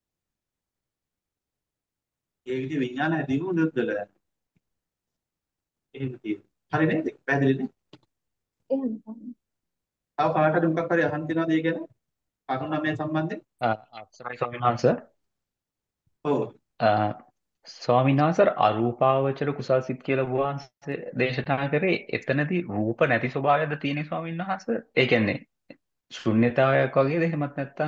ඒ විදිහේ විඥාන හැදීමම නිරුද්ධ වෙලා යනවා. එහෙම තියෙනවා. හරි නේද? පැහැදිලි නේද? එහෙම තමයි. තව කාටද මොකක් හරි අහන්න තියෙනවද ඒ ගැන? කරුණ මේ සම්බන්ධයෙන්? අවසරයි ස්වාමීන් වහන්සේ. ඔව්. ස්වාමීන් වහන්සේ අරූපාවචර කුසල්සිත කියලා වහන්සේ දේශනා කරේ එතනදී රූප නැති ස්වභාවයක්ද තියෙන්නේ ස්වාමීන් වහන්සේ? ඒ කියන්නේ ශුන්්‍යතාවයක් වගේද එහෙමත් නැත්නම්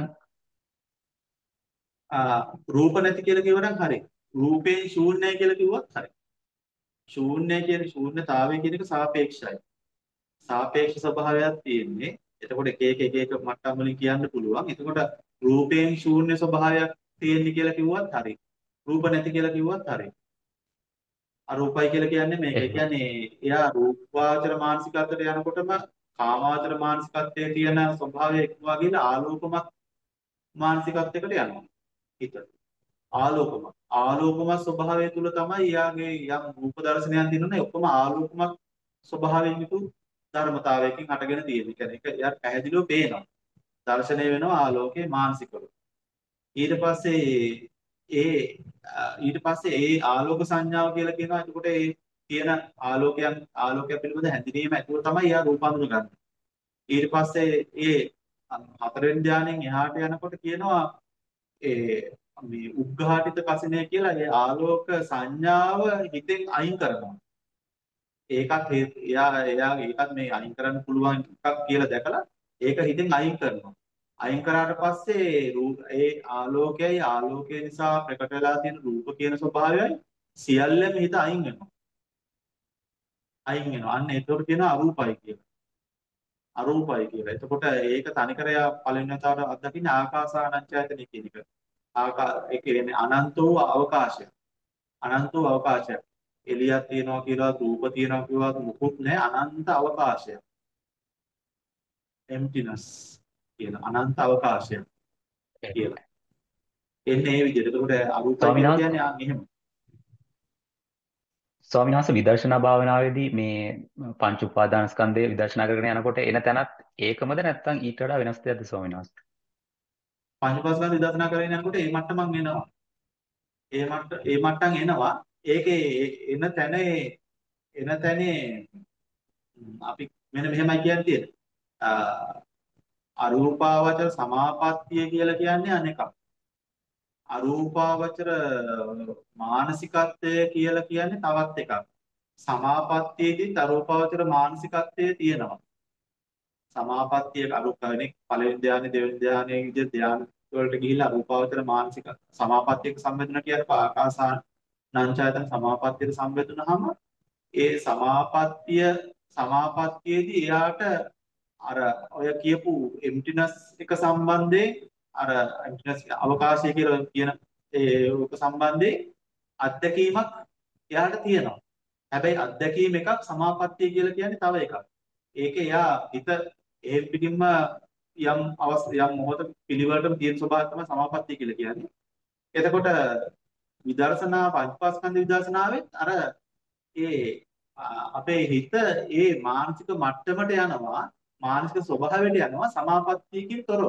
ආ රූප නැති කියලා කිව්වනම් හරි. රූපේ ශූන්‍යයි කියලා කිව්වත් හරි. ශූන්‍ය කියන්නේ ශූන්‍යතාවය කියන එක සාපේක්ෂයි. සාපේක්ෂ ස්වභාවයක් තියෙන්නේ. එතකොට එක එක එක එක මට්ටම් වලින් කියන්න පුළුවන්. එතකොට රූපයෙන් ශූන්‍ය ස්වභාවයක් තියෙන්නේ කියලා කිව්වත් හරි. රූප නැති කියලා කිව්වත් හරි. අරූපයි කියලා කියන්නේ මේක. ඒ එහෙම. කියන්නේ එයා රූපාවචර මානසිකත්වයට යනකොටම කාමාවචර මානසිකත්වයේ තියෙන ස්වභාවය එක්වා ගිහලා ආලෝකමත් මානසිකත්වයකට යනවා. හිත. ආලෝකමත්. ආලෝකමත් ස්වභාවය තුල තමයි එයාගේ යම් රූප දර්ශනයක් තියෙනුනේ ඔක්කොම ආලෝකමත් ස්වභාවයෙන් යුතු ධර්මතාවයකින් හටගෙන තියෙන. ඒ කියන්නේ ඒක එයා පැහැදිලිව පේනවා. දර්ශනය වෙනවා ආලෝකයේ මානසිකව. ඊට පස්සේ ඒ ඊට පස්සේ ඒ ආලෝක සංඥාව කියලා කියනවා. එතකොට ඒ තියෙන ආලෝකයන් ආලෝකය පිළිබඳ හැඳිනීම ඇතුව තමයි එයා රූප හඳුනගන්නේ. ඊට පස්සේ ඒ හතරවෙනි ධානයෙන් එහාට යනකොට කියනවා ඒ මේ උග්ඝාටිත කසිනේ කියලා ඒ ආලෝක සංඥාව හිතෙන් අයින් කරනවා. ඒකත් එයා එයා ඒකත් මේ අයින් කරන්න පුළුවන් එකක් කියලා දැකලා ඒක හිතෙන් අයින් කරනවා. අයින් කරාට පස්සේ ඒ ආලෝකයයි ආලෝකය නිසා ප්‍රකට වෙලා තියෙන රූප කියන ස්වභාවයයි සියල්ලම හිත අයින් වෙනවා. අයින් වෙනවා. අන්න ඒකට කියනවා අරූපයි කියලා. අරූපයි කියලා. එතකොට ඒක තනිකර පළවෙනි වතාවට අත්දකින්න ආකාසානංචයතනෙ කියන එක. ආකා ඒ කියන්නේ අනන්ත වූ අවකාශය. අනන්ත වූ අවකාශය. එළියක් තියනවා කියලා රූප තියනවා කියලා මුකුත් නැහැ අනන්ත අවකාශය. emptiness කියන අනන්ත අවකාශය කියලා. එන්නේ මේ විදිහට. එතකොට අරූපයි කියලා කියන්නේ ආ මෙහෙම. ස්වාමීන් වහන්සේ විදර්ශනා භාවනාවේදී මේ පංච උපාදානස්කන්ධය විදර්ශනා කරගෙන යනකොට එන තැනත් ඒකමද නැත්නම් ඊට වඩා වෙනස් දෙයක්ද ස්වාමීන් වහන්සේ? පංච උපාදාන විදර්ශනා කරගෙන යනකොට ඒ මට්ටමක් එනවා. ඒ මට්ට ඒ මට්ටම් එනවා. ඒකේ එන තැනේ එන තැනේ අපි මෙන්න මෙහෙමයි කියන්නේ. අරූපාවචර සමාපත්තිය කියලා කියන්නේ අනෙකක්. අරූපාවචර මානසිකත්වය කියලා කියන්නේ තවත් එකක්. සමාපත්තියේදී අරූපාවචර මානසිකත්වයේ තියෙනවා. සමාපත්තිය අරුකණෙක් පළවෙනි ධානය දෙවෙනි ධානයේ විදිහට ධාන වලට ගිහිල්ලා අරූපාවචර මානසික සමාපත්තියක සම්බන්ධන කියන්නේ ආකාසාන නංචායතන සමාපත්තියට සම්බන්ධුනහම ඒ සමාපත්තිය සමාපත්තියේදී එයාට අර ඔය කියපු emptiness එක සම්බන්ධයෙන් අර emptiness අවකාශය කියලා කියන ඒ උක සම්බන්ධයෙන් අත්දැකීමක් එයාට තියෙනවා. හැබැයි අත්දැකීම එකක් සමාපත්තිය කියලා කියන්නේ තව එකක්. ඒක එයා හිත ඒ පිටින්ම යම් අවස් යම් මොහොත පිළිවෙලටම තියෙන ස්වභාවය තමයි සමාපත්තිය කියලා කියන්නේ. එතකොට විදර්ශනා පංචස්කන්ධ විදර්ශනාවෙත් අර ඒ අපේ හිත ඒ මානසික මට්ටමට යනවා මානසික ස්වභාවයට යනවා සමාපත්තියකින් තොරව.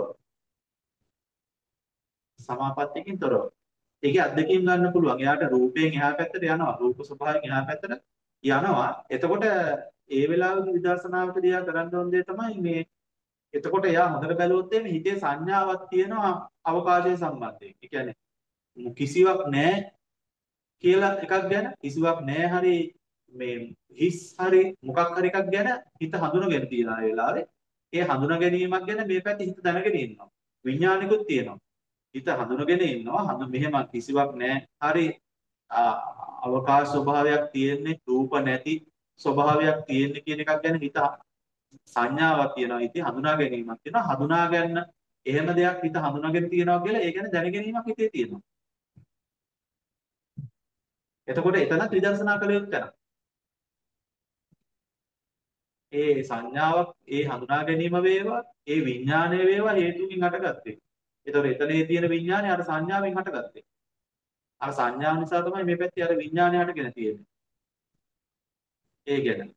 සමාපත්තියකින් තොරව. ඒකේ අත්දැකීම් ගන්න පුළුවන්. එයාට රූපයෙන් එහා පැත්තට යනවා. රූප ස්වභාවයෙන් එහා පැත්තට යනවා. එතකොට ඒ වෙලාවේ විදර්ශනාවට දිහා කරන්න ඕන දේ තමයි මේ එතකොට එයා හොඳට බැලුවොත් එimhe හිතේ සංඥාවක් තියෙනවා අවකාශය සම්බන්ධයෙන්. ඒ කියන්නේ කිසිවක් නැහැ කියලා එකක් ගැන කිසිවක් නැහැ හරි මේ හිස් හරි මොකක් හරි එකක් ගැන හිත හඳුනගෙන තියෙන ආ වෙලාවේ ඒ හඳුනා ගැනීමක් ගැන මේ පැත්තේ හිත දැනගෙන ඉන්නවා. විඥානිකුත් තියෙනවා. හිත හඳුනගෙන ඉන්නවා. හඳු මෙහෙම කිසිවක් නැහැ. හරි අවකාශ ස්වභාවයක් තියෙන්නේ රූප නැති ස්වභාවයක් තියෙන්නේ කියන එකක් ගැන හිත සංඥාවක් තියෙනවා. ඉතින් හඳුනා ගැනීමක් තියෙනවා. හඳුනා ගන්න එහෙම දෙයක් හිත හඳුනාගෙන තියෙනවා කියලා ඒ ගැන දැන ගැනීමක් හිතේ තියෙනවා. එතකොට එතනත් විදර්ශනා කළ යුතු තැන. ඒ සංඥාවක් ඒ හඳුනා ගැනීම වේවා ඒ විඥානය වේවා හේතුකින් හටගත්තේ. ඒතකොට එතනේ තියෙන විඥානය අර සංඥාවෙන් හටගත්තේ. අර සංඥාව නිසා තමයි මේ පැත්තේ අර විඥානය හටගෙන තියෙන්නේ. ඒ ගැන.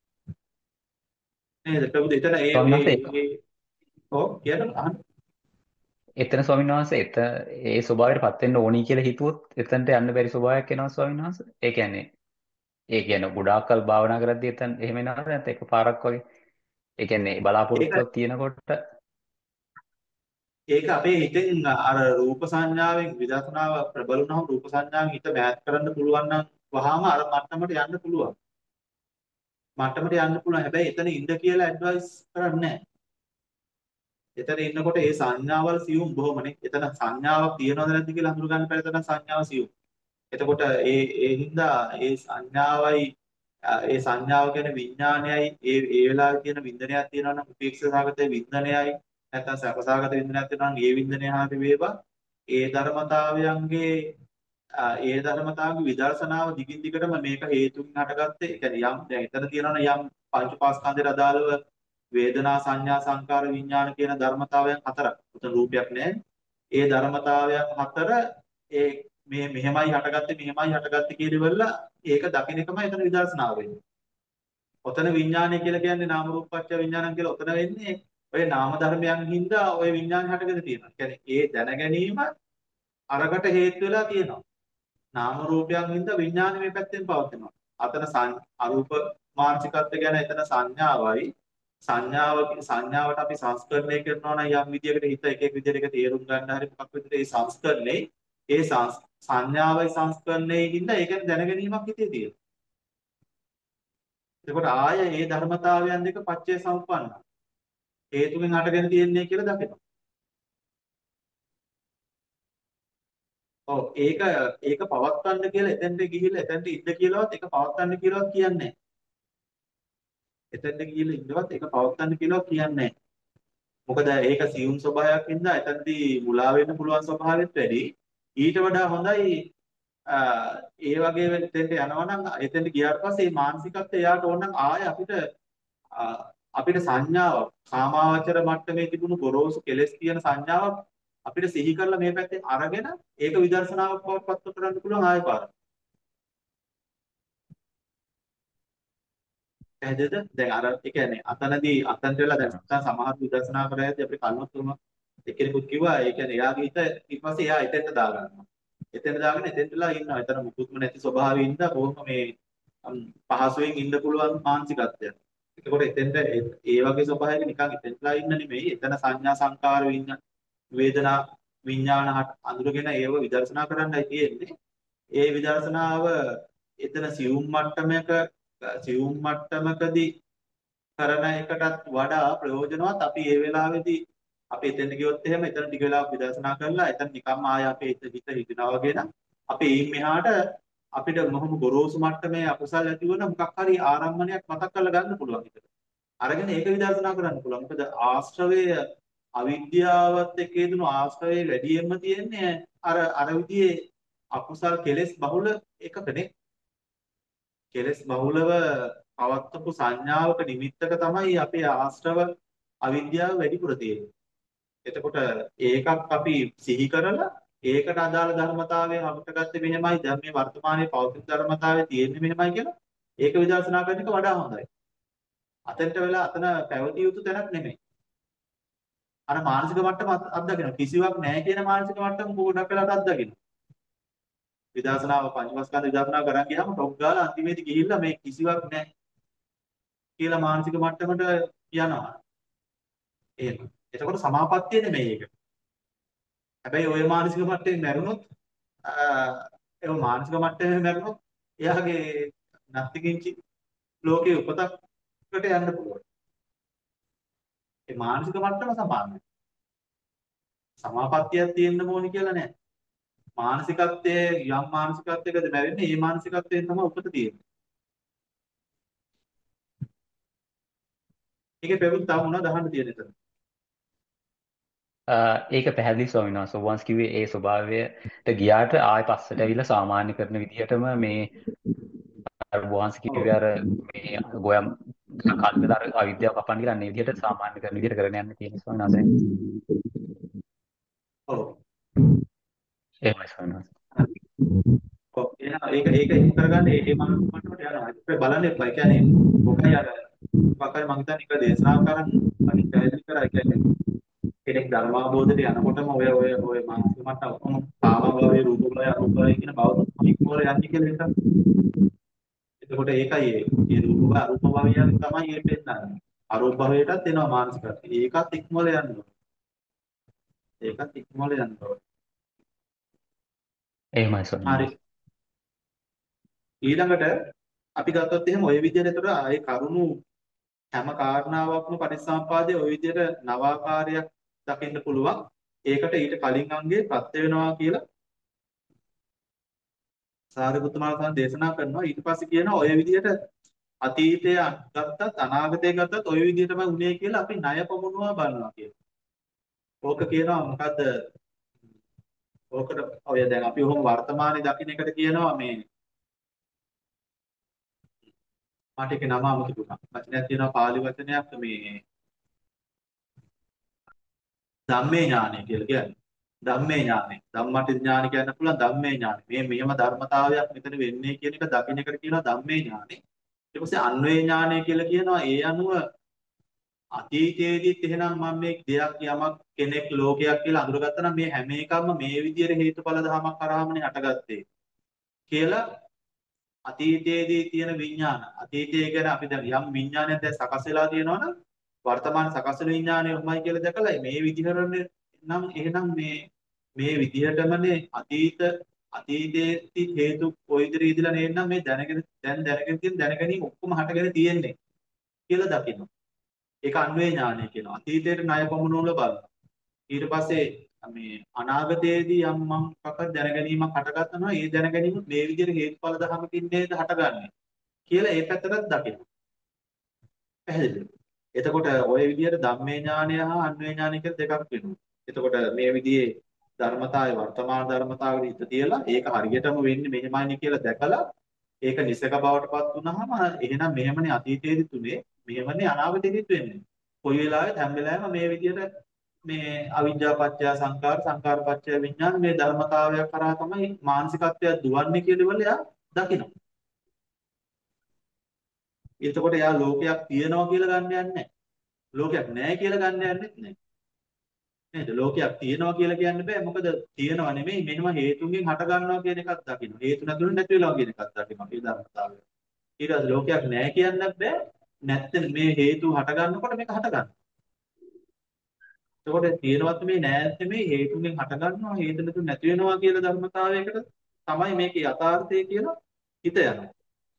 නේද? ප්‍රබුද එතන ඒ ඔව් කියන්න අහන්න. එතන ස්වාමීන් වහන්සේ එත ඒ ස්වභාවයටපත් වෙන්න ඕනි කියලා හිතුවොත් එතනට යන්න බැරි ස්වභාවයක් එනවා ස්වාමීන් වහන්සේ. ඒ කියන්නේ ඒ කියන්නේ ගොඩාක් කල් භාවනා කරද්දී එතන එහෙම එනවද නැත්නම් එකපාරක් වගේ? ඒ කියන්නේ බලාපොරොත්තුවක් තියෙනකොට ඒක අපේ හිතෙන් අර රූප සංඥාවෙන් විදර්ශනාව ප්‍රබල වුණාම රූප සංඥාවෙන් හිත මෑත් කරන්න පුළුවන් නම් වහාම අර මට්ටමට යන්න පුළුවන්. මට්ටමට යන්න පුළුවන්. හැබැයි එතන ඉන්න කියලා ඇඩ්වයිස් කරන්නේ නැහැ. එතන ඉන්නකොට ඒ සංඥාවල් සියුම් බොහොමනේ. එතන සංඥාවක් තියනවද නැද්ද කියලා හඳුනගන්න බැරි තරම් සංඥාව සියුම්. එතකොට ඒ ඒ හින්දා ඒ සංඥාවයි ඒ සංඥාව කියන විඥානයයි ඒ ඒ වෙලාවේ තියෙන වින්දනයක් තියෙනවා නම් උපේක්ෂාසගත වින්දනයයි නැත්නම් සකසාගත වින්දනයක් තියෙනවා නම් ඒ වින්දනය හරි වේවා ඒ ධර්මතාවයන්ගේ ඒ ධර්මතාවගේ විදර්ශනාව දිගින් දිගටම මේක හේතුකින් හටගත්තේ. ඒ කියන්නේ යම් දැන් එතන තියෙනවනේ යම් පංච පාස්කන්ධයට අදාළව වේදනා සංඥා සංකාර විඥාන කියන ධර්මතාවයන් හතරක්. උතන රූපයක් නැහැ. ඒ ධර්මතාවයන් හතර ඒ මේ මෙහෙමයි හටගත්තේ මෙහෙමයි හටගත්තේ කියන ඉවරල ඒක දකින්න එකමයි එතන විදර්ශනාව වෙන්නේ. ඔතන විඥානය කියලා කියන්නේ නාම රූප පත්‍ය විඥානං කියලා ඔතන වෙන්නේ ඔය නාම ධර්මයන් හින්දා ඔය විඥානය හටගෙන තියෙනවා. කියන්නේ ඒ දැන ගැනීම අරකට හේතු වෙලා තියෙනවා. නාම රූපයන් හින්දා විඥානය මේ පැත්තෙන් පවතිනවා. අතන අරූප මානසිකත්වය ගැන එතන සංඥාවයි සංඥාව සංඥාවට අපි සංස්කරණය කරනවා නම් යම් විදියකට හිත එක එක විදියකට ඒක තේරුම් ගන්න හරි මොකක් විදිහට ඒ සංස්කරණේ ඒ සංඥාවයි සංස්කරණේ හින්දා ඒක දැන ගැනීමක් හිතේ තියෙනවා. එතකොට ආය ඒ ධර්මතාවයන් දෙක පච්චේ සම්පන්න හේතුකින් හටගෙන තියෙන්නේ කියලා දකිනවා. ඔව් ඒක ඒක පවත්වන්න කියලා එතෙන්ට ගිහිල්ලා එතෙන්ට ඉන්න කියලාවත් ඒක පවත්වන්න කියලාවත් කියන්නේ නැහැ. එතෙන්ට ගිහිල්ලා ඉන්නවත් ඒක පවත්වන්න කියලාවත් කියන්නේ නැහැ. මොකද ඒක සියුම් ස්වභාවයක් හින්දා එතනදී මුලා වෙන්න පුළුවන් ස්වභාවයක් වැඩි. ඊට වඩා හොඳයි ඒ වගේ වෙලෙට යනවා නම් එතෙන්ට ගියාට පස්සේ මේ මානසිකත්වය එයාට ඕන නම් ආය අපිට අපිට සංඥාව කාමාවචර මට්ටමේ තිබුණු ගොරෝසු කෙලෙස් කියන සංඥාවක් අපිට සිහි කරලා මේ පැත්තෙන් අරගෙන ඒක විදර්ශනාවක් බවට පත් කරන්න පුළුවන් ආයෙ පාර. එහෙදද දැන් අර ඒ කියන්නේ අතනදී අතන්ට වෙලා දැන් සමහර විදර්ශනා කරද්දී අපිට කල්මත් තුම එක්කෙනෙකුත් කිව්වා ඒ කියන්නේ එයාගේ හිත ඊට පස්සේ එයා එතෙන්ට දාගන්නවා. එතෙන්ට දාගෙන එතෙන්ටලා ඉන්නවා. එතන මුකුත්ම නැති ස්වභාවයෙන් ඉඳලා කොහොම මේ පහසුවෙන් ඉන්න පුළුවන් මානසිකත්වයක්. එතකොට එතෙන්ට ඒ වගේ ස්වභාවයක නිකන් එතෙන්ටලා ඉන්න නෙමෙයි. එතන සංඥා සංකාර විඤ්ඤාණ වේදනා විඥාන අඳුරගෙන ඒව විදර්ශනා කරන්නයි තියෙන්නේ. ඒ විදර්ශනාව එතන සියුම් මට්ටමක සියුම් මට්ටමකදී කරන එකටත් වඩා ප්‍රයෝජනවත් අපි ඒ වෙලාවේදී අපි එතෙන්ට ගියොත් එහෙම එතන ටික වෙලාවක් විදර්ශනා කරලා එතන නිකම්ම ආය අපේ හිත හිතනවා වගේ නම් අපි එයින් මෙහාට අපිට මොහොම ගොරෝසු මට්ටමේ අකුසල් ඇති වෙන මොකක් හරි ආරම්භණයක් මතක් කරලා ගන්න පුළුවන් හිතට. අරගෙන ඒක විදර්ශනා කරන්න පුළුවන්. මොකද ආශ්‍රවය අවිද්‍යාවත් එක්ක හේතුණු ආශ්‍රවයේ වැඩියෙන්ම තියෙන්නේ අර අර විදිහේ අකුසල් කෙලෙස් බහුල එකකනේ. කෙලෙස් බහුලව පවත්වපු සංඥාවක නිමිත්තක තමයි අපේ ආශ්‍රව අවිද්‍යාව වැඩිපුර තියෙන්නේ. එතකොට ඒකක් අපි සිහි කරලා ඒකට අදාළ ධර්මතාවය හඳුනාගත්තේ මෙහෙමයි දැන් මේ වර්තමානයේ පෞද්ගලික ධර්මතාවය තියෙන්නේ මෙහෙමයි කියලා ඒක විදර්ශනා කරන එක වඩා හොඳයි. අතෙන්ට වෙලා අතන පැවතිය යුතු තැනක් නෙමෙයි. අර මානසික මට්ටම අත්දකින්න කිසිවක් නැහැ කියන මානසික මට්ටම ගොඩක් වෙලාට අත්දකින්න. විදර්ශනාව පංචමස්කන්ධ විදර්ශනා කරන් ගියාම ටොප් ගාලා අන්තිමේදී ගිහිල්ලා මේ කිසිවක් නැහැ කියලා මානසික මට්ටමට යනවා. එහෙම. එතකොට සමාපත්තිය නෙමෙයි ඒක. හැබැයි ওই මානසික මට්ටමේ මැරුණොත් ඒ මානසික මට්ටමේ මැරුණොත් එයාගේ නැතිකින්චි ලෝකේ උපතකට යන්න පුළුවන්. ඒ මානසික මට්ටම සමානයි. සමාපත්තියක් තියෙන්න ඕනි කියලා නෑ. මානසිකත්වයේ යම් මානසිකත්වයකද මැරෙන්නේ ඒ මානසිකත්වයෙන් තමයි උපත තියෙන්නේ. ඒකේ පෙරුත් තව මොනවද අහන්න තියෙන්නේ එතන? ඒක පැහැදිලි ස්වාමීන් වහන්සේ වන්ස් කිව්වේ ඒ ස්වභාවයට ගියාට ආයෙ පස්සට ඇවිල්ලා සාමාන්‍ය කරන විදිහටම මේ අර වන්ස් කිව්වේ අර මේ ගෝයම් කල්පදාර අවිද්‍යාව කපන්න කියලා අන්නේ විදිහට සාමාන්‍ය කරන විදිහට කරගෙන යන්න තියෙන ස්වාමීන් වහන්සේ. ඔව්. එහෙමයි ස්වාමීන් වහන්සේ. ඔව් එහෙනම් ඒක ඒක ඉක්ම කරගන්න ඒ මම මට්ටමට යනවා. ඒක බලන්න එපා. ඒ කියන්නේ මොකයි අර මොකක්ද මම හිතන්නේ ඒක දේශනා කරන් අනිත් පැහැදිලි කරා කියන්නේ කෙනෙක් ධර්මාබෝධයට යනකොටම ඔය ඔය ඔය මානසික මට්ටම ඔක්කොම කාමභාවයේ රූපභාවයේ අරූපභාවයේ කියන බව ඉක්මවල යන්නේ කියලා හිතන්න. එතකොට ඒකයි ඒ රූප අරූප භාවයන් තමයි ඒ පෙන්නන්නේ. අරූප භාවයටත් එනවා මානසිකත්වය. ඒකත් ඉක්මවල යන්න ඕනේ. ඒකත් ඉක්මවල යන්න ඕනේ. එහෙමයි ස්වාමීන් හරි. ඊළඟට අපි ගත්තොත් එහෙම ওই විදිහට ඒතර ආයේ කරුණු හැම කාරණාවක්ම පටිච්චසමුප්පාදයේ ওই විදිහට නවාකාරයක් දකින්න පුළුවන්. ඒකට ඊට කලින් අංගයේ ප්‍රත්‍ය වෙනවා කියලා සාරිපුත්ත මහරහතන් දේශනා කරනවා. ඊට පස්සේ කියනවා ඔය විදිහට අතීතය ගත්තත් අනාගතය ගත්තත් ওই විදිහටම උනේ කියලා අපි ණය පමුණුවා බලනවා කියලා. ඕක කියනවා මොකද්ද? ඕකට ඔය දැන් අපි ඔහොම වර්තමානයේ දකින්න එකට කියනවා මේ මට ඒක නම අමතක වුණා. වචනයක් තියෙනවා පාලි වචනයක් මේ ධම්මේ ඥානය කියලා කියන්නේ. ධම්මේ ඥානය. ධම්මටි ඥානය කියන්න පුළුවන් ධම්මේ ඥානය. මේ මෙහෙම ධර්මතාවයක් මෙතන වෙන්නේ කියන එක දකින්න එකට කියනවා ධම්මේ ඥානය. ඊට පස්සේ අන්වේ ඥානය කියලා කියනවා ඒ අනුව අතීතයේදීත් එහෙනම් මම මේ දෙයක් යමක් කෙනෙක් ලෝකයක් කියලා අඳුරගත්තා නම් මේ හැම එකක්ම මේ විදිහට හේතුඵල ධමයක් කරාමනේ හටගත්තේ කියලා අතීතයේදී තියෙන විඥාන අතීතය ගැන අපි දැන් යම් විඥානයක් දැන් සකස් වෙලා තියෙනවනම් වර්තමාන සකස් වෙන විඥානය උමයි කියලා දැකලා මේ විදිහට නම් එහෙනම් මේ මේ විදිහටමනේ අතීත අතීතයේ හේතු කොයි විදිහට ඉදලා නේනම් මේ දැනගෙන දැන් දැනගෙන තියෙන දැනගැනීම ඔක්කොම හටගෙන තියෙන්නේ කියලා දකිනවා. ඒක අන්වේ ඥානය කියනවා. අතීතයට ණය පමුණුවල බලන. ඊට පස්සේ මේ අනාගතයේදී යම් මම කකර දැනගැනීමක් හටගන්නවා. ඒ දැනගැනීම මේ විදිහට හේතුඵල ධමකින් නේද හටගන්නේ කියලා ඒ පැත්තටත් දකිනවා. පැහැදිලිද? එතකොට ওই විදිහට ධම්මේ ඥානය හා අන්වේ ඥානය කියලා දෙකක් වෙනවා. එතකොට මේ විදිහේ ධර්මතාවය වර්තමාන ධර්මතාවයට හිත තියලා ඒක හරියටම වෙන්නේ මෙහෙමයි කියලා දැකලා ඒක නිසක බවටපත් වුනහම එහෙනම් මෙහෙමනේ අතීතයේදී තුනේ මෙහෙමනේ අනාගතයේදීත් වෙන්නේ. කොයි වෙලාවෙත් හැම වෙලාවෙම මේ විදිහට මේ අවිජ්ජා පත්‍ය සංකාර සංකාර පත්‍ය විඥාන මේ ධර්මතාවයක් කරා තමයි මානසිකත්වය දුවන්නේ කියලා වල එයා දකිනවා. එතකොට එයා ලෝකයක් තියෙනවා කියලා ගන්න යන්නේ නැහැ. ලෝකයක් නැහැ කියලා ගන්න යන්නෙත් නැහැ. නේද? ලෝකයක් තියෙනවා කියලා කියන්න බෑ. මොකද තියෙනවා නෙමෙයි මෙන්නම හේතුන්ගෙන් හට ගන්නවා කියන එකක් දකින්න. හේතු නැතුව නැති වෙනවා කියන එකක් දකින්න. මේ ධර්මතාවය. ඊට පස්සේ ලෝකයක් නැහැ කියන්නත් බෑ. නැත්නම් මේ හේතු හට ගන්නකොට මේක හට ගන්නවා. එතකොට තියෙනවත් මේ නැහැ නෙමෙයි හේතුන්ගෙන් හට ගන්නවා. හේතු නැතුව නැති වෙනවා කියලා ධර්මතාවයකට තමයි මේකේ යථාර්ථය කියලා හිත යනවා.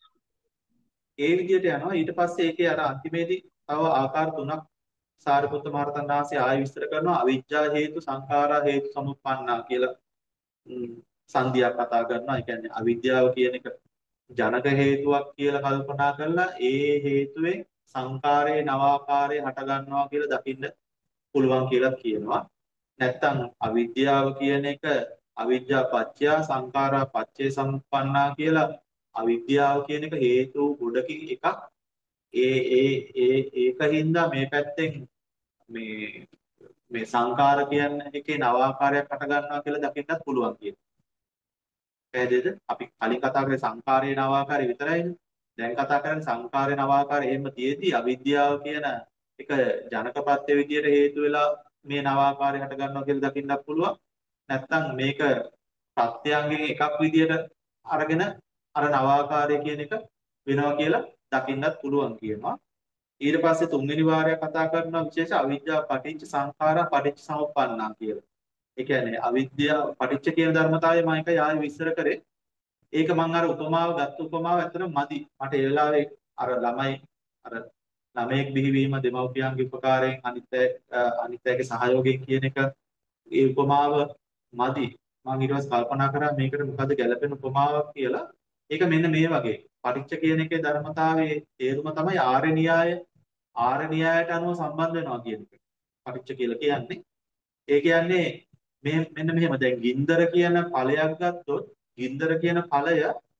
ඒ විදිහට යනවා. ඊට පස්සේ ඒකේ අර අන්තිමේදී තව ආකාර තුනක් සාරිපුත්ත මහරහතන් වහන්සේ ආයෙ විස්තර කරනවා අවිජ්ජා හේතු සංඛාරා හේතු සමුප්පන්නා කියලා සංදියක් කතා කරනවා. ඒ කියන්නේ අවිද්‍යාව කියන එක ජනක හේතුවක් කියලා කල්පනා කරලා ඒ හේතුවෙන් සංඛාරයේ නවාකාරයේ හට ගන්නවා කියලා දකින්න පුළුවන් කියලා කියනවා. නැත්තම් අවිද්‍යාව කියන එක අවිද්‍යා පත්‍ය සංඛාරා පත්‍ය සමුප්පන්නා කියලා අවිද්‍යාව කියන එක හේතු ගොඩකින් එකක්. ඒ ඒ ඒ ඒකින්ද මේ පැත්තෙන් මේ මේ සංඛාර කියන්නේ එකේ නවාකාරයක් හට ගන්නවා කියලා දකින්නත් පුළුවන් කියනවා. පැහැදිලිද? අපි කලින් කතා කරේ සංඛාරයේ නවාකාරය විතරයිනේ. දැන් කතා කරන්නේ සංඛාරයේ නවාකාරය එහෙම තියෙද්දි අවිද්‍යාව කියන එක ජනකපත්‍ය විදියට හේතු වෙලා මේ නවාකාරය හට ගන්නවා කියලා දකින්නත් පුළුවන්. නැත්තම් මේක ප්‍රත්‍යයෙන් එකක් විදියට අරගෙන අර නවාකාරය කියන එක වෙනවා කියලා දකින්නත් පුළුවන් කියනවා. ඊට පස්සේ තුන්වෙනි වාරය කතා කරන විශේෂ අවිද්‍යාව පටිච්ච සංඛාරා පටිච්ච සමුප්පන්නා කියලා. ඒ කියන්නේ අවිද්‍යාව පටිච්ච කියන ධර්මතාවය මම එක යාය විස්තර කරේ. ඒක මම අර උපමාව ගත්ත උපමාව ඇත්තටම මදි. මට ඒ වෙලාවේ අර ළමයි අර ළමයෙක් බිහිවීම දෙමව්පියන්ගේ උපකාරයෙන් අනිත් අනිත් අයගේ සහයෝගයෙන් කියන එක ඒ උපමාව මදි. මම ඊට පස්සේ කල්පනා කරා මේකට මොකද්ද ගැළපෙන උපමාවක් කියලා. ඒක මෙන්න මේ වගේ. පටිච්ච කියන එකේ ධර්මතාවයේ තේරුම තමයි ආර්ය න්‍යාය. ආර්ය න්‍යායට අනුව සම්බන්ධ වෙනවා කියන එක. පටිච්ච කියලා කියන්නේ. ඒ කියන්නේ මේ මෙන්න මෙහෙම දැන් ගින්දර කියන ඵලයක් ගත්තොත් ගින්දර කියන ඵලය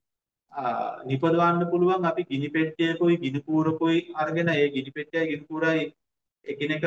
නිපදවන්න පුළුවන් අපි ගිනි පෙට්ටියකෝයි ගිනි කූරකෝයි අරගෙන ඒ ගිනි පෙට්ටියයි ගිනි කූරයි එකිනෙක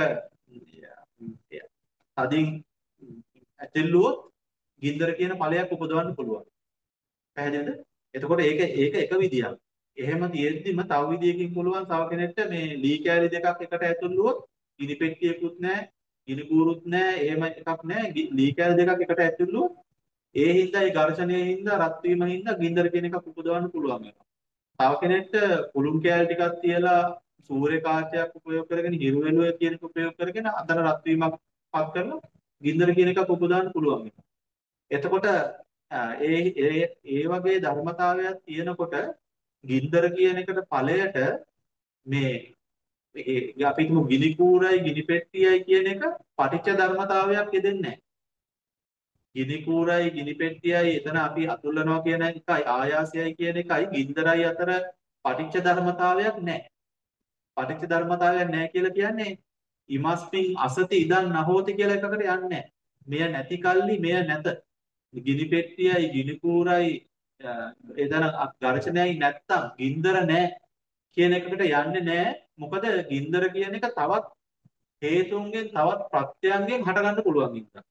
තදින් ඇතෙල්ලුවොත් ගින්දර කියන ඵලයක් උපදවන්න පුළුවන්. පැහැදිලිද? එතකොට ඒක ඒක එක විදියක්. එහෙම තියෙද්දිම තව විදියකින් පුළුවන් තව කෙනෙක්ට මේ ලී කෑලි දෙකක් එකට ඇතුළුවොත් ගිනි පෙට්ටියකුත් නැහැ, ගිනි කූරුත් නැහැ, එහෙම එකක් නැහැ. ලී කෑලි දෙකක් එකට ඇතුළුවොත් ඒ හින්දා ඒ ඝර්ෂණයේ හින්දා රත් වීම හින්දා ගින්දර කියන එකක් උපදවන්න පුළුවන් වෙනවා. තව කෙනෙක්ට කුළුම් කෑලි ටිකක් තියලා සූර්ය කාර්යයක් උපයෝග කරගෙන හිරු වෙනුවේ කියන එක උපයෝග කරගෙන අතන රත් වීමක් පත් කරලා ගින්දර කියන එකක් උපදවන්න පුළුවන් වෙනවා. එතකොට ඒ ඒ ඒ වගේ ධර්මතාවයක් තියෙනකොට ගින්දර කියන එකට ඵලයට මේ අපි හිතමු ගිනි කූරයි ගිනි පෙට්ටියයි කියන එක පටිච්ච ධර්මතාවයක් යෙදෙන්නේ නැහැ. ගිනි කූරයි ගිනි පෙට්ටියයි එතන අපි අතුල්ලනවා කියන එකයි ආයාසයයි කියන එකයි ගින්දරයි අතර පටිච්ච ධර්මතාවයක් නැහැ. පටිච්ච ධර්මතාවයක් නැහැ කියලා කියන්නේ ඉමස්මින් අසති ඉදන් නහෝති කියලා එකකට යන්නේ නැහැ. මෙය නැති කල්ලි මෙය නැත. ගිනි පෙට්ටියයි ගිනි කූරයි එතන ඝර්ෂණයයි නැත්තම් ගින්දර නැහැ කියන එකකට යන්නේ නැහැ. මොකද ගින්දර කියන එක තවත් හේතුන්ගෙන් තවත් ප්‍රත්‍යයන්ගෙන් හටගන්න පුළුවන් නිසා.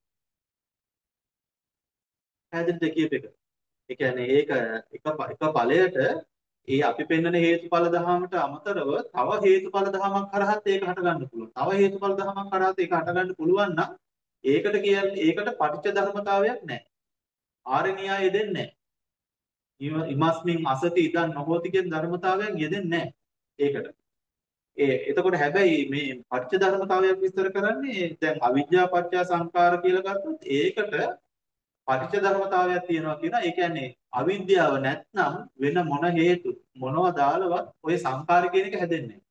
පැහැදිලිද කියප එක? ඒ කියන්නේ ඒක එක එක ඵලයට ඒ අපි පෙන්වන හේතුඵල ධහමට අමතරව තව හේතුඵල ධහමක් කරහත් ඒක හට ගන්න පුළුවන්. තව හේතුඵල ධහමක් කරහත් ඒක හට ගන්න පුළුවන් නම් ඒකට කියන්නේ ඒකට පටිච්ච ධර්මතාවයක් නැහැ. ආර්ය න්‍යාය දෙන්නේ නැහැ. ඉමස්මින් අසති ඉදන් නොහොති කියන ධර්මතාවයන් යෙදෙන්නේ නැහැ ඒකට. ඒ එතකොට හැබැයි මේ පටිච්ච ධර්මතාවයක් විස්තර කරන්නේ දැන් අවිජ්ජා පත්‍ය සංකාර කියලා ගත්තොත් ඒකට පටිච්ච ධර්මතාවයක් තියෙනවා කියනවා. ඒ කියන්නේ අවිද්‍යාව නැත්නම් වෙන මොන හේතු මොනව දාලවත් ඔය සංකාර කියන එක හැදෙන්නේ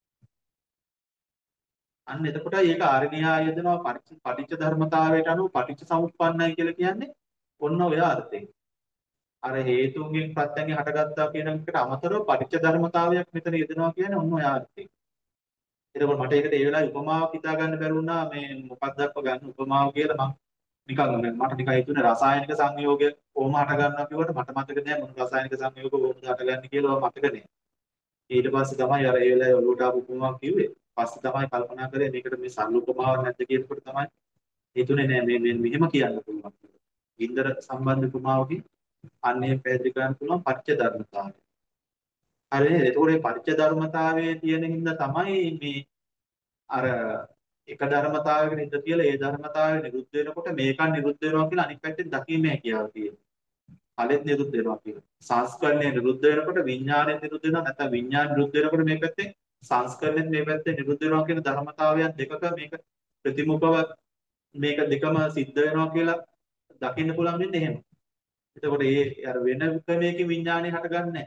අන්න එතකොට ඒක ආර්ණ්‍යය යදනවා පටිච්ච පටිච්ච ධර්මතාවයට අනුව පටිච්ච සමුප්පන්නයි කියලා කියන්නේ ඔන්න ඔය අර්ථයෙන්. අර හේතුන්ගෙන් ප්‍රත්‍යයෙන් හටගත්තා කියන එකට අමතරව පටිච්ච ධර්මතාවයක් මෙතන යදනවා කියන්නේ ඔන්න ඔය අර්ථයෙන්. එතකොට මට ඒකට ඒ වෙලාවේ උපමාවක් හිතා ගන්න බැරුණා මේ මොකක්ද අප ගන්න උපමාව කියලා මම නිකන් මට නිකන් හිතුනේ රසායනික සංයෝගය කොහොම හට ගන්නවා කියවට මට මතක නෑ මොන රසායනික සංයෝග කොහොමද හටගන්නේ කියලා මතක නෑ. ඊට පස්සේ තමයි අර ඒ වෙලාවේ ඔලුවට ආපු උපමාවක් කිව්වේ. පස්සේ තමයි කල්පනා කරේ මේකට මේ සරල උපමාවක් නැද්ද කියනකොට තමයි හිතුනේ නෑ මේ මේ මෙහෙම කියන්න පුළුවන් කියලා. ගින්දර සම්බන්ධ උපමාවකින් අන්නේ පැහැදිලි කරන්න පුළුවන් පටිච්ච ධර්මතාවය. හරිනේ. ඒතකොට මේ පටිච්ච ධර්මතාවයේ තියෙන හින්දා තමයි මේ අර එක ධර්මතාවයක නිද කියලා ඒ ධර්මතාවය නිරුද්ධ වෙනකොට මේකන් නිරුද්ධ වෙනවා කියලා අනිත් පැත්තෙන් දකින්නේ හැකියාව තියෙනවා. ඵලෙත් නිරුද්ධ වෙනවා කියලා. සංස්කරණය නිරුද්ධ වෙනකොට විඥාණය නිරුද්ධ වෙනවා නැත්නම් විඥාන නිරුද්ධ වෙනකොට මේ පැත්තෙන් සංස්කරණයත් මේ පැත්තෙන් නිරුද්ධ වෙනවා කියන ධර්මතාවයන් දෙකක මේක ප්‍රතිමුඛව මේක දෙකම සිද්ධ වෙනවා කියලා දකින්න පුළුවන් වෙන්නේ එහෙම. එතකොට ඒ අර වෙන ක්‍රමයකින් විඥාණය හටගන්නේ නැහැ.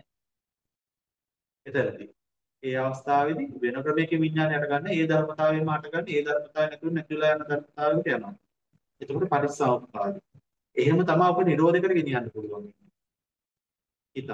එතනදී ඒ අවස්ථාවේදී වෙන ක්‍රමයකින් විඥානය හටගන්න ඒ ධර්මතාවයම හටගන්න ඒ ධර්මතාවය නැතුව නැතිලා යන ධර්මතාවයකට යනවා. එතකොට පරිස්සම්පාදයි. එහෙම තමයි අප නිරෝධයකට ගෙනියන්න පුළුවන්. හිත.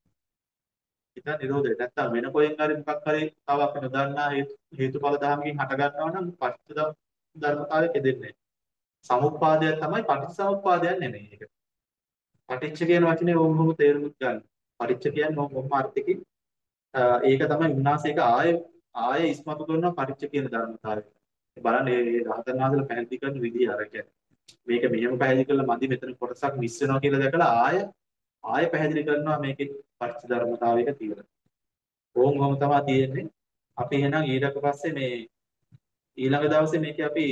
හිත නිරෝධය නැත්තම් වෙන කොහෙන් හරි මොකක් හරි තව අපි නොදන්නා හේතුඵල ධර්මකින් හට ගන්නවා නම් පටිච්ච ධර්මතාවයක් දෙන්නේ. සමුප්පාදය තමයි පටිච්චසමුප්පාදයක් නෙමෙයි ඒක. පටිච්ච කියන වචනේ ඕමම තේරුම් ගන්න. පටිච්ච කියන්නේ මොකක්ම අර්ථයකින් ඒක තමයි උන්වහන්සේ ඒක ආයේ ආයේ ඉස්මතු කරන පරිච්ඡ කියන ධර්මතාවය. බලන්න මේ රහතන් වහන්සේලා පැහැදිලි කරන විදිය අර කියන්නේ. මේක මෙහෙම පැහැදිලි කළා මදි මෙතන කොටසක් මිස් වෙනවා කියලා දැකලා ආය ආය පැහැදිලි කරනවා මේකේ පරිච්ඡ ධර්මතාවයක තියෙන. ඕම් ඔහම තමයි තියෙන්නේ. අපි එහෙනම් ඊට පස්සේ මේ ඊළඟ දවසේ මේකේ අපි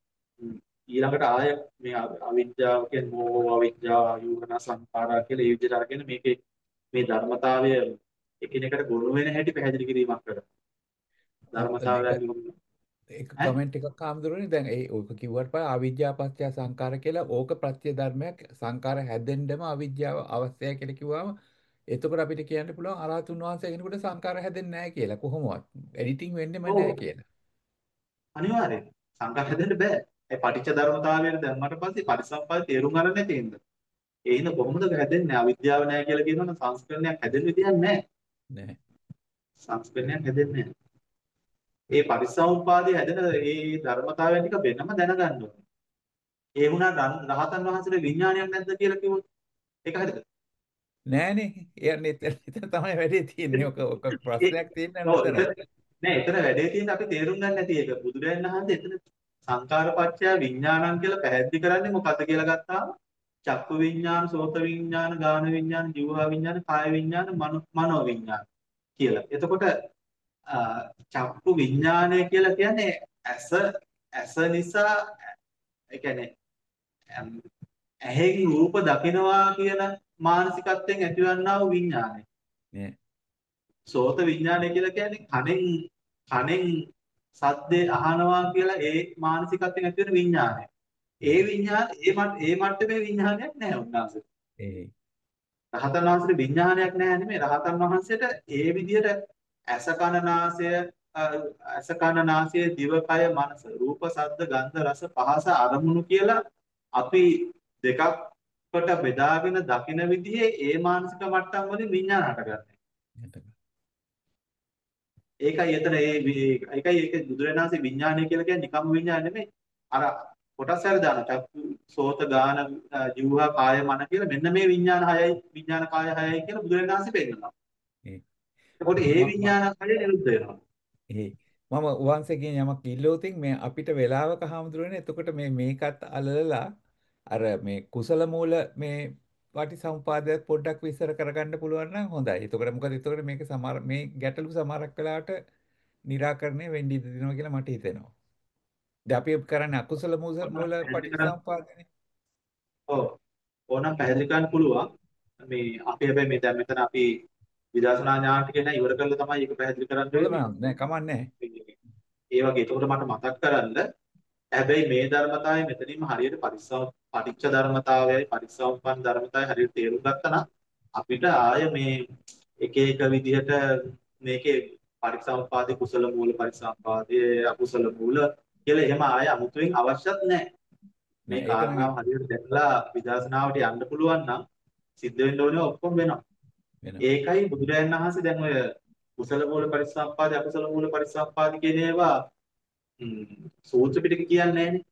ඊළඟට ආය මේ අවිද්‍යාව කියන්නේ මෝහ අවිද්‍යාව යෝගන සංඛාරා කියලා ඒ විදිහට අරගෙන මේකේ මේ ධර්මතාවය එකිනෙකට ගොනු වෙන හැටි පැහැදිලි කිරීමක් කරනවා. ධර්මතාවයන් ඒක කමෙන්ට් එකක් ආම්දුරනේ දැන් ඒ ඔක කිව්වට පස්සේ අවිද්‍යාව පත්‍ය සංකාර කියලා ඕක ප්‍රත්‍ය ධර්මයක් සංකාර හැදෙන්නම අවිද්‍යාව අවශ්‍යයි කියලා කිව්වම එතකොට අපිට කියන්න පුළුවන් අරහතුන් වහන්සේ කෙනෙකුට සංකාර හැදෙන්නේ නැහැ කියලා කොහොමවත් එඩිටිං වෙන්නෙම නැහැ කියලා. අනිවාර්යයෙන් සංකාර හැදෙන්න බෑ. ඒ පටිච්ච ධර්මතාවයෙන් දැම්මට පස්සේ පරිසම්පාද තේරුම් ගන්න නැති හින්දා. ඒ හින්දා කොහොමද හැදෙන්නේ? අවිද්‍යාව නැහැ කියලා කියනවනම් සංස්කරණයක් හැදෙන්න විදියක් නැහැ. නැහැ. සංස්කරණයක් හැදෙන්නේ නැහැ. ඒ පරිසම්පාදයේ හැදෙන ඒ ධර්මතාවයන් ටික වෙනම දැනගන්න ඕනේ. ඒ වුණා රහතන් වහන්සේට විඥානයක් නැද්ද කියලා කිව්වොත් ඒක හරිද? නෑනේ. යන්නේ එතන තමයි වැඩේ තියෙන්නේ. ඔක ඔක ප්‍රශ්නයක් තියෙන්නේ නේද? නෑ එතන වැඩේ තියෙන්නේ අපි තේරුම් ගන්න නැති එක. බුදුරජාණන් වහන්සේ එතන සංකාරපච්චය විඥානං කියලා පැහැදිලි කරන්නේ මොකද්ද කියලා ගත්තාම චක්කු විඥාන, සෝත විඥාන, ගාන විඥාන, ජීවහා විඥාන, කාය විඥාන, මනෝ විඥාන කියලා. එතකොට චක්කු විඥානය කියලා කියන්නේ ඇස ඇස නිසා ඒ කියන්නේ ඇහෙන් රූප දකිනවා කියන මානසිකත්වයෙන් ඇතිවන්නා වූ විඥානය. නේ. සෝත විඥානය කියලා කියන්නේ කනෙන් කනෙන් සද්දේ අහනවා කියලා ඒ මානසිකත්වයෙන් ඇති වෙන විඥානය. ඒ විඥාන ඒ ඒ මට්ටමේ විඥානයක් නැහැ උන්වහන්සේට. ඒ රහතන් වහන්සේට විඥානයක් නැහැ නෙමෙයි රහතන් වහන්සේට ඒ විදිහට ඇස කන නාසය ඇස කන නාසය දිවකය මනස රූප ශබ්ද ගන්ධ රස පහස අරමුණු කියලා අපි දෙකකට බෙදාගෙන දකින විදිහේ ඒ මානසික මට්ටම් වලින් විඥාන හටගන්නේ. ඒකයි එතන ඒ ඒකයි ඒක බුදුරණාහි විඥානය කියලා කියන්නේ නිකම්ම විඥාන නෙමෙයි. අර කොටස් හරි දානවා. චක්කු, සෝත, ගාන, ජීවහා, කාය, මන කියලා මෙන්න මේ විඥාන හයයි විඥාන කාය හයයි කියලා බුදුරජාණන් වහන්සේ පෙන්නනවා. ඒ එතකොට ඒ විඥාන හය නිරුද්ධ වෙනවා. ඒ මම වහන්සේගෙන් යමක් ඉල්ලුවොතින් මේ අපිට වෙලාවක හාමුදුරනේ එතකොට මේ මේකත් අලලලා අර මේ කුසල මූල මේ පටිසමුපාදයක් පොඩ්ඩක් විස්තර කරගන්න පුළුවන් නම් හොඳයි. එතකොට මොකද එතකොට මේක සමහර මේ ගැටලු සමහරක් වෙලාවට निराකරණය වෙන්න ඉඩ දෙනවා කියලා මට හිතෙනවා. දැන් අපි කරන්නේ අකුසල මූල මූල පැහැදිලි කරන්න පටිසමුපාදනේ. ඔව් ඕනම් පැහැදිලි කරන්න පුළුවන්. මේ අපි හැබැයි මේ දැන් මෙතන අපි විදර්ශනා ඥාන ටික නෑ ඉවර කරලා තමයි ඒක පැහැදිලි කරන්න වෙන්නේ. නෑ කමන්නේ. ඒ වගේ එතකොට මට මතක් කරන්න හැබැයි මේ ධර්මතාවය මෙතනින්ම හරියට පරිස්සම් පටිච්ච ධර්මතාවයයි පරිස්සම්පන් ධර්මතාවය හරියට තේරුම් ගත්තා නම් අපිට ආය මේ එක එක විදිහට මේකේ පරිස්සම්පාදේ කුසල මූල පරිස්සම්පාදේ අකුසල මූල කියලා එහෙම ආය අමුතුවෙන් අවශ්‍යත් නැහැ. මේ කාරණාව හරියට දැකලා විදර්ශනාවට යන්න පුළුවන් නම් සිද්ධ වෙන්න ඕනේ ඔක්කොම වෙනවා. ඒකයි බුදුරජාණන් වහන්සේ දැන් ඔය කුසල මූල පරිස්සම්පාදේ අකුසල මූල පරිස්සම්පාදේ කියන ඒවා සූත්‍ර පිටක කියන්නේ නැහැනේ.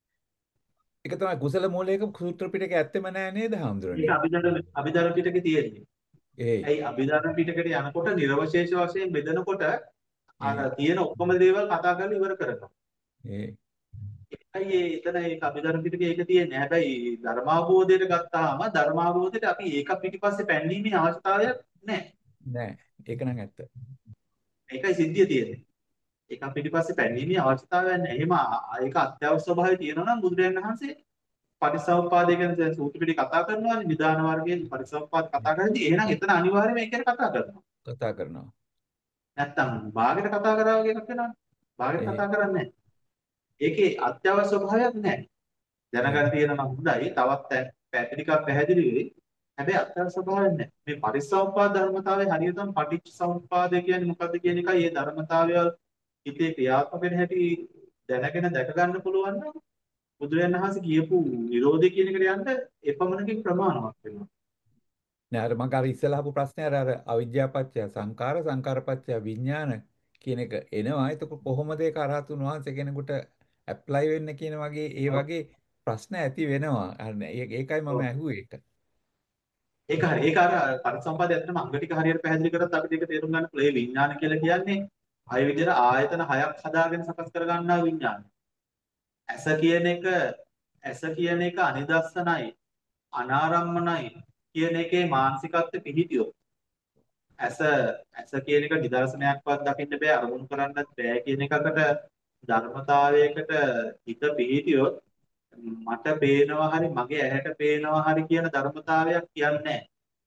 ඒක තමයි කුසල මූලයක සූත්‍ර පිටක ඇත්තෙම නැහැ නේද හාමුදුරනේ? ඒක අභිධර්ම අභිධර්ම පිටකේ තියෙන්නේ. ඒ ඇයි අභිධර්ම පිටකයට යනකොට නිර්වශේෂ වශයෙන් බෙදනකොට අර තියෙන ඔක්කොම දේවල් කතා කරලා ඉවර කරනවා. ඒ ඒකයි එතන ඒක අභිධර්ම පිටකේ ඒක තියෙන්නේ. හැබැයි ධර්මාභෝධයට ගත්තාම ධර්මාභෝධයට අපි ඒක පිටිපස්සේ පැනීමේ අවශ්‍යතාවයක් නැහැ. නෑ ඒක නම් ඇත්ත. ඒකයි සිද්ධිය තියෙන්නේ. ඒක පිටිපස්සේ පැනීමේ අවශ්‍යතාවයක් නැහැ. එහෙම ඒක අත්‍යවශ්‍ය ස්වභාවය තියෙනවා නම් බුදුරජාණන් වහන්සේ පටිසමුපාදය ගැන දැන් සූත්‍ර පිටේ කතා කරනවානේ නිදාන වර්ගයේ පටිසමුපාද කතා කරද්දී එහෙනම් එතන අනිවාර්යයෙන්ම ඒක ගැන කතා කරනවා. කතා කරනවා. නැත්තම් භාගයට කතා කරා වගේ එකක් වෙනවනේ. භාගයට කතා කරන්නේ නැහැ. ඒකේ අත්‍යවශ්‍ය ස්වභාවයක් නැහැ. දැනගන්න තියෙන නම් හොඳයි. තවත් පැතිරිකක් පැහැදිලි වෙයි. හැබැයි අත්‍යවශ්‍ය ස්වභාවයක් නැහැ. මේ පරිසම්පාද ධර්මතාවයේ හරියටම පටිච්ච සමුප්පාදය කියන්නේ මොකද්ද කියන එකයි මේ ධර්මතාවය හිතේ ක්‍රියාත්මක වෙන හැටි දැනගෙන දැක ගන්න පුළුවන් නම් බුදුරජාණන් වහන්සේ කියපු නිරෝධය කියන එකට යන්න එපමණකින් ප්‍රමාණවත් වෙනවා. නෑ අර මම අර ඉස්සෙල්ලා අහපු ප්‍රශ්නේ අර අර අවිද්‍යාපච්චය සංකාර සංකාරපච්චය විඥාන කියන එක එනවා. එතකොට කොහොමද ඒක අරහතුන් වහන්සේ කෙනෙකුට ඇප්ලයි වෙන්න කියන වගේ ඒ වගේ ප්‍රශ්න ඇති වෙනවා. ඒකයි මම ඇහුවේ ඒක. ඒක හරි. ඒක අර පරිසම්පාදය ඇත්තටම අංග ටික හරියට පැහැදිලි කරත් අපිට ඒක තේරුම් ගන්න පුළුවන්. ඒ විඥාන කියලා කියන්නේ අය විදිහට ආයතන හයක් හදාගෙන සකස් කර ගන්නා විඥාන. ඇස කියන එක ඇස කියන එක අනිදස්සනයි අනාරම්මනයි කියන එකේ මානසිකත්වෙ පිහිටියොත් ඇස ඇස කියන එක නිදර්ශනයක්වත් දකින්න බෑ අරමුණු කරන්නත් බෑ කියන එකකට ධර්මතාවයකට හිත පිහිටියොත් මට පේනවා හරි මගේ ඇහැට පේනවා හරි කියන ධර්මතාවයක් කියන්නේ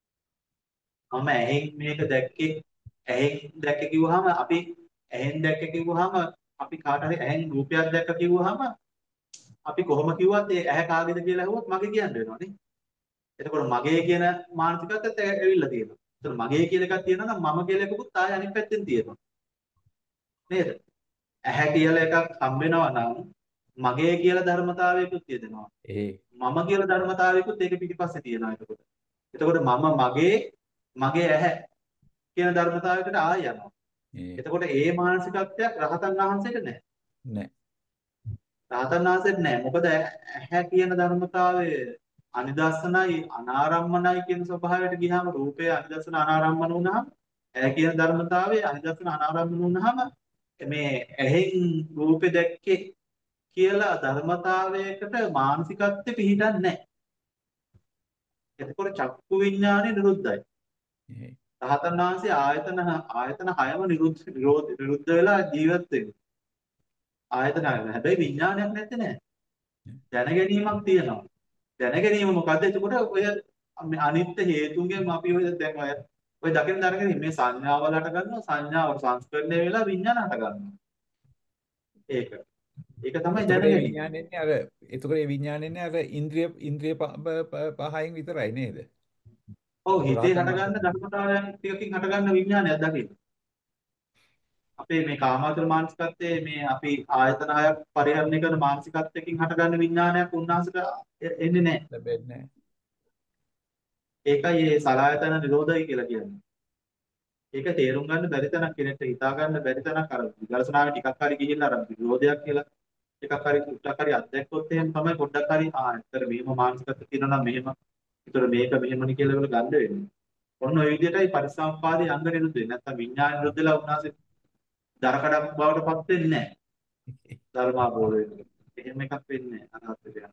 මම ඇහෙන් මේක දැක්කේ ඇහෙන් දැක්ක කිව්වහම අපි ඇහෙන් දැක්ක කිව්වහම අපි කාට හරි ඇහෙන් රූපයක් දැක්ක කිව්වහම අපි කොහොම කිව්වත් ඒ ඇහැ කාගේද කියලා අහුවොත් මගේ කියන්න වෙනවා නේ. එතකොට මගේ කියන මානසිකත්වයට ඇවිල්ලා තියෙනවා. එතකොට මගේ කියලා එකක් තියෙනවා නම් මම කියලා එකකුත් ආය අනිත් පැත්තෙන් තියෙනවා. නේද? ඇහැ කියලා එකක් හම් වෙනවා නම් මගේ කියලා ධර්මතාවයකුත් තියෙනවා. ඒ මම කියලා ධර්මතාවයකුත් ඒක පිටිපස්සේ තියෙනවා එතකොට. එතකොට මම මගේ මගේ ඇහැ කියන ධර්මතාවයකට ආය යනවා. එතකොට ඒ මානසිකත්වයක් රහතන් වහන්සේට නැහැ. නැහැ. රහතන් වහන්සේට නැහැ. මොකද ඇහැ කියන ධර්මතාවය අනිදස්සනයි අනාරම්මනයි කියන ස්වභාවයට ගියාම රූපය අනිදස්සන අනාරම්මන වුණාම ඇහැ කියන ධර්මතාවය අනිදස්සන අනාරම්මන වුණාම මේ ඇහෙන් රූපේ දැක්කේ කියලා ධර්මතාවයකට මානසිකත්වෙ පිහිටන්නේ නැහැ. එතකොට චක්කු විඥානෙ නිරුද්ධයි. රහතන් වහන්සේ ආයතන ආයතන හයම නිරුද්ධ නිරුද්ධ වෙලා ජීවත් වෙනවා. ආයතන හැබැයි විඥානයක් නැත්තේ නෑ. දැන ගැනීමක් තියෙනවා. දැන ගැනීම මොකද්ද? එතකොට ඔය අනිත්‍ය හේතුන්ගෙන් අපි ඔය දැන් ඔය ඔය දකින දරගෙන මේ සංඥාවල් හට ගන්නවා සංඥාව සංස්කරණය වෙලා විඥාන හට ගන්නවා. ඒක. ඒක තමයි දැන ගැනීම. විඥානෙන්නේ අර එතකොට මේ විඥානෙන්නේ අර ඉන්ද්‍රිය ඉන්ද්‍රිය පහෙන් විතරයි නේද? ඔව් හිතේ හට ගන්න ධර්මතාවයන් ටිකකින් හට ගන්න විඥානයක් දකින්න. අපේ මේ කාමාතුර මානසිකත්වයේ මේ අපි ආයතන හයක් පරිහරණය කරන මානසිකත්වයකින් හටගන්න විඥානයක් උන්වහන්සේට එන්නේ නැහැ. ලැබෙන්නේ නැහැ. ඒකයි මේ සලආයතන නිරෝධය කියලා කියන්නේ. ඒක තේරුම් ගන්න බැරි තැනක් කෙනෙක්ට හිතා ගන්න බැරි තැනක් අර විදර්ශනාවේ ටිකක් හරි ගිහිල්ලා අර නිරෝධයක් කියලා එකක් හරි චුට්ටක් හරි අත්දැක්කොත් එහෙම තමයි පොඩ්ඩක් හරි ආ ඇත්තට මෙහෙම මානසිකත්ව තියෙනවා නම් මෙහෙම ඒතර මේක මෙහෙමනි කියලා ඒගොල්ලෝ ගන්න වෙන්නේ. ඔන්න ඔය විදිහටයි පරිසම්පාදයේ අංග නිරුද්ධ වෙන්නේ. නැත්තම් විඥාන නිරුද්ධ වෙලා උන්වහන්සේ දරකඩක් බවට පත් වෙන්නේ නැහැ. ධර්මාභෝධ වෙන්නේ. එහෙම එකක් වෙන්නේ නැහැ අරහත් වෙලා.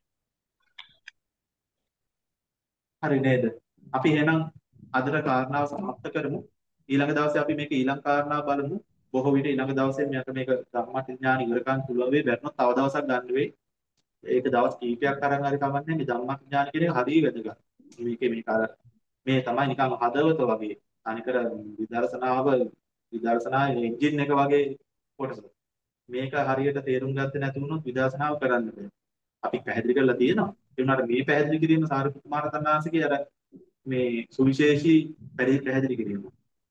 හරි නේද? අපි එහෙනම් අදට කාරණාව සමාප්ත කරමු. ඊළඟ දවසේ අපි මේක ඊළඟ කාරණාව බලමු. බොහෝ විට ඊළඟ දවසේ මට මේක ධම්මඥාන ඉවර කරන්න පුළුවන් වෙයි. බැරිනොත් තව දවසක් ගන්න වෙයි. ඒක දවස් කීපයක් අරන් හරි කමන්නේ මේ ධම්මඥාන කියන එක හරිය වැදගත්. මේකේ මේක අර මේ තමයි නිකන් හදවත වගේ. අනිකර විදර්ශනාව විදර්ශනා එන්ජින් එක වගේ කොටස. මේක හරියට තේරුම් ගත්තේ නැති වුණොත් විදර්ශනාව කරන්න බෑ. අපි පැහැදිලි කරලා තියෙනවා. ඒ වුණාට මේ පැහැදිලි කිරීම සාරිපුත්ත මහ රහතන් වහන්සේගේ අර මේ සුවිශේෂී පැහැදිලි කිරීම.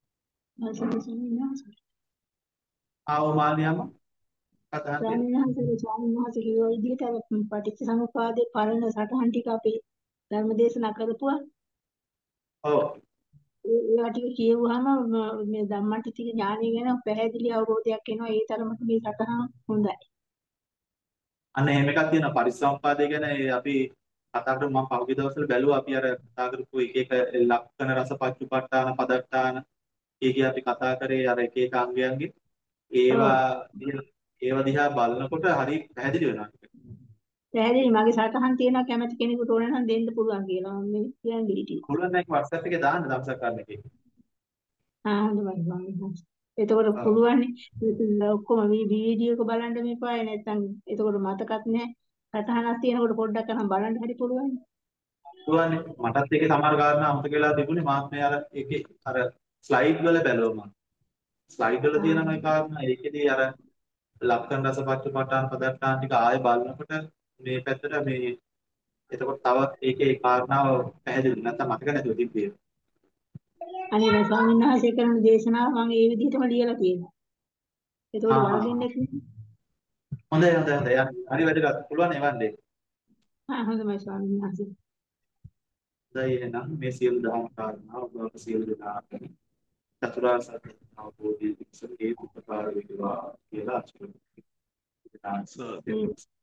ආවමානියම කතා ස්වාමීන් වහන්සේ ස්වාමීන් වහන්සේ කියෝ විදිහට අර පටිච්චසමුපාදේ පරණ සටහන් ටික අපේ ධර්ම දේශනා කරපුවා. ඔව්. ඒවා ටික කියවුවාම මේ ධම්මටිතික ඥානය ගැන පැහැදිලි අවබෝධයක් එනවා. ඒ තරමට මේ සටහන හොඳයි. අන්න එහෙම එකක් තියෙනවා පරිසම්පාදේ ගැන අපි කතා කරමු. මම පහුගිය දවස්වල බැලුවා අපි අර කතා කරපු එක එක ලක්ෂණ රස පච්චුපට්ඨාන පදට්ඨාන ඒකේ අපි කතා කරේ අර එක එක අංගයන්ගේ ඒවා ඒවා දිහා බලනකොට හරි පැහැදිලි වෙනවා. පැහැදිලි මගේ සටහන් තියෙනවා කැමති කෙනෙකුට ඕන නම් දෙන්න පුළුවන් කියලා මම මේ කියන්නේ හිටියේ. පුළුවන් නම් WhatsApp එකේ දාන්න දවසක් ගන්න එකේ. ආ හොඳයි ස්වාමීන් වහන්සේ. එතකොට පුළුවන් නේ ඔක්කොම මේ වීඩියෝ එක බලන්න මේපාය නැත්නම් එතකොට මතකත් නැහැ. සටහනක් තියෙනකොට පොඩ්ඩක් අහන් බලන්න හරි පුළුවන්. පුළුවන් මටත් ඒකේ සමහර කාරණා අමතක වෙලා තිබුණේ මාත් මේ අර ඒකේ අර ස්ලයිඩ් වල බැලුවා මම. ස්ලයිඩ් වල තියෙන මේ කාරණා ඒකේදී අර ලක්ෂණ රස පච්චුපට්ඨාන පදට්ඨාන ටික ආයෙ බලනකොට මේ පැත්තට මේ එතකොට තව ඒකේ කාරණාව පැහැදිලි නැත්නම් මතක නැතුව තිබ්බේ. අනේ ස්වාමීන් වහන්සේ කරන දේශනාව මම ඒ විදිහටම ලියලා තියෙනවා. එතකොට වරදින්නේ හොඳයි හොඳයි හොඳයි. හරි වැදගත්. පුළුවන් එවන්නේ. ආ හොඳයි ස්වාමීන් වහන්සේ. හොඳයි එහෙනම් මේ සියලු දහම් කාරණා ඔබ අප සියලු දෙනාට චතුරාර්ය සත්‍ය අවබෝධය පිණිස හේතු උපකාර වේවා කියලා ආශිර්වාද කරනවා.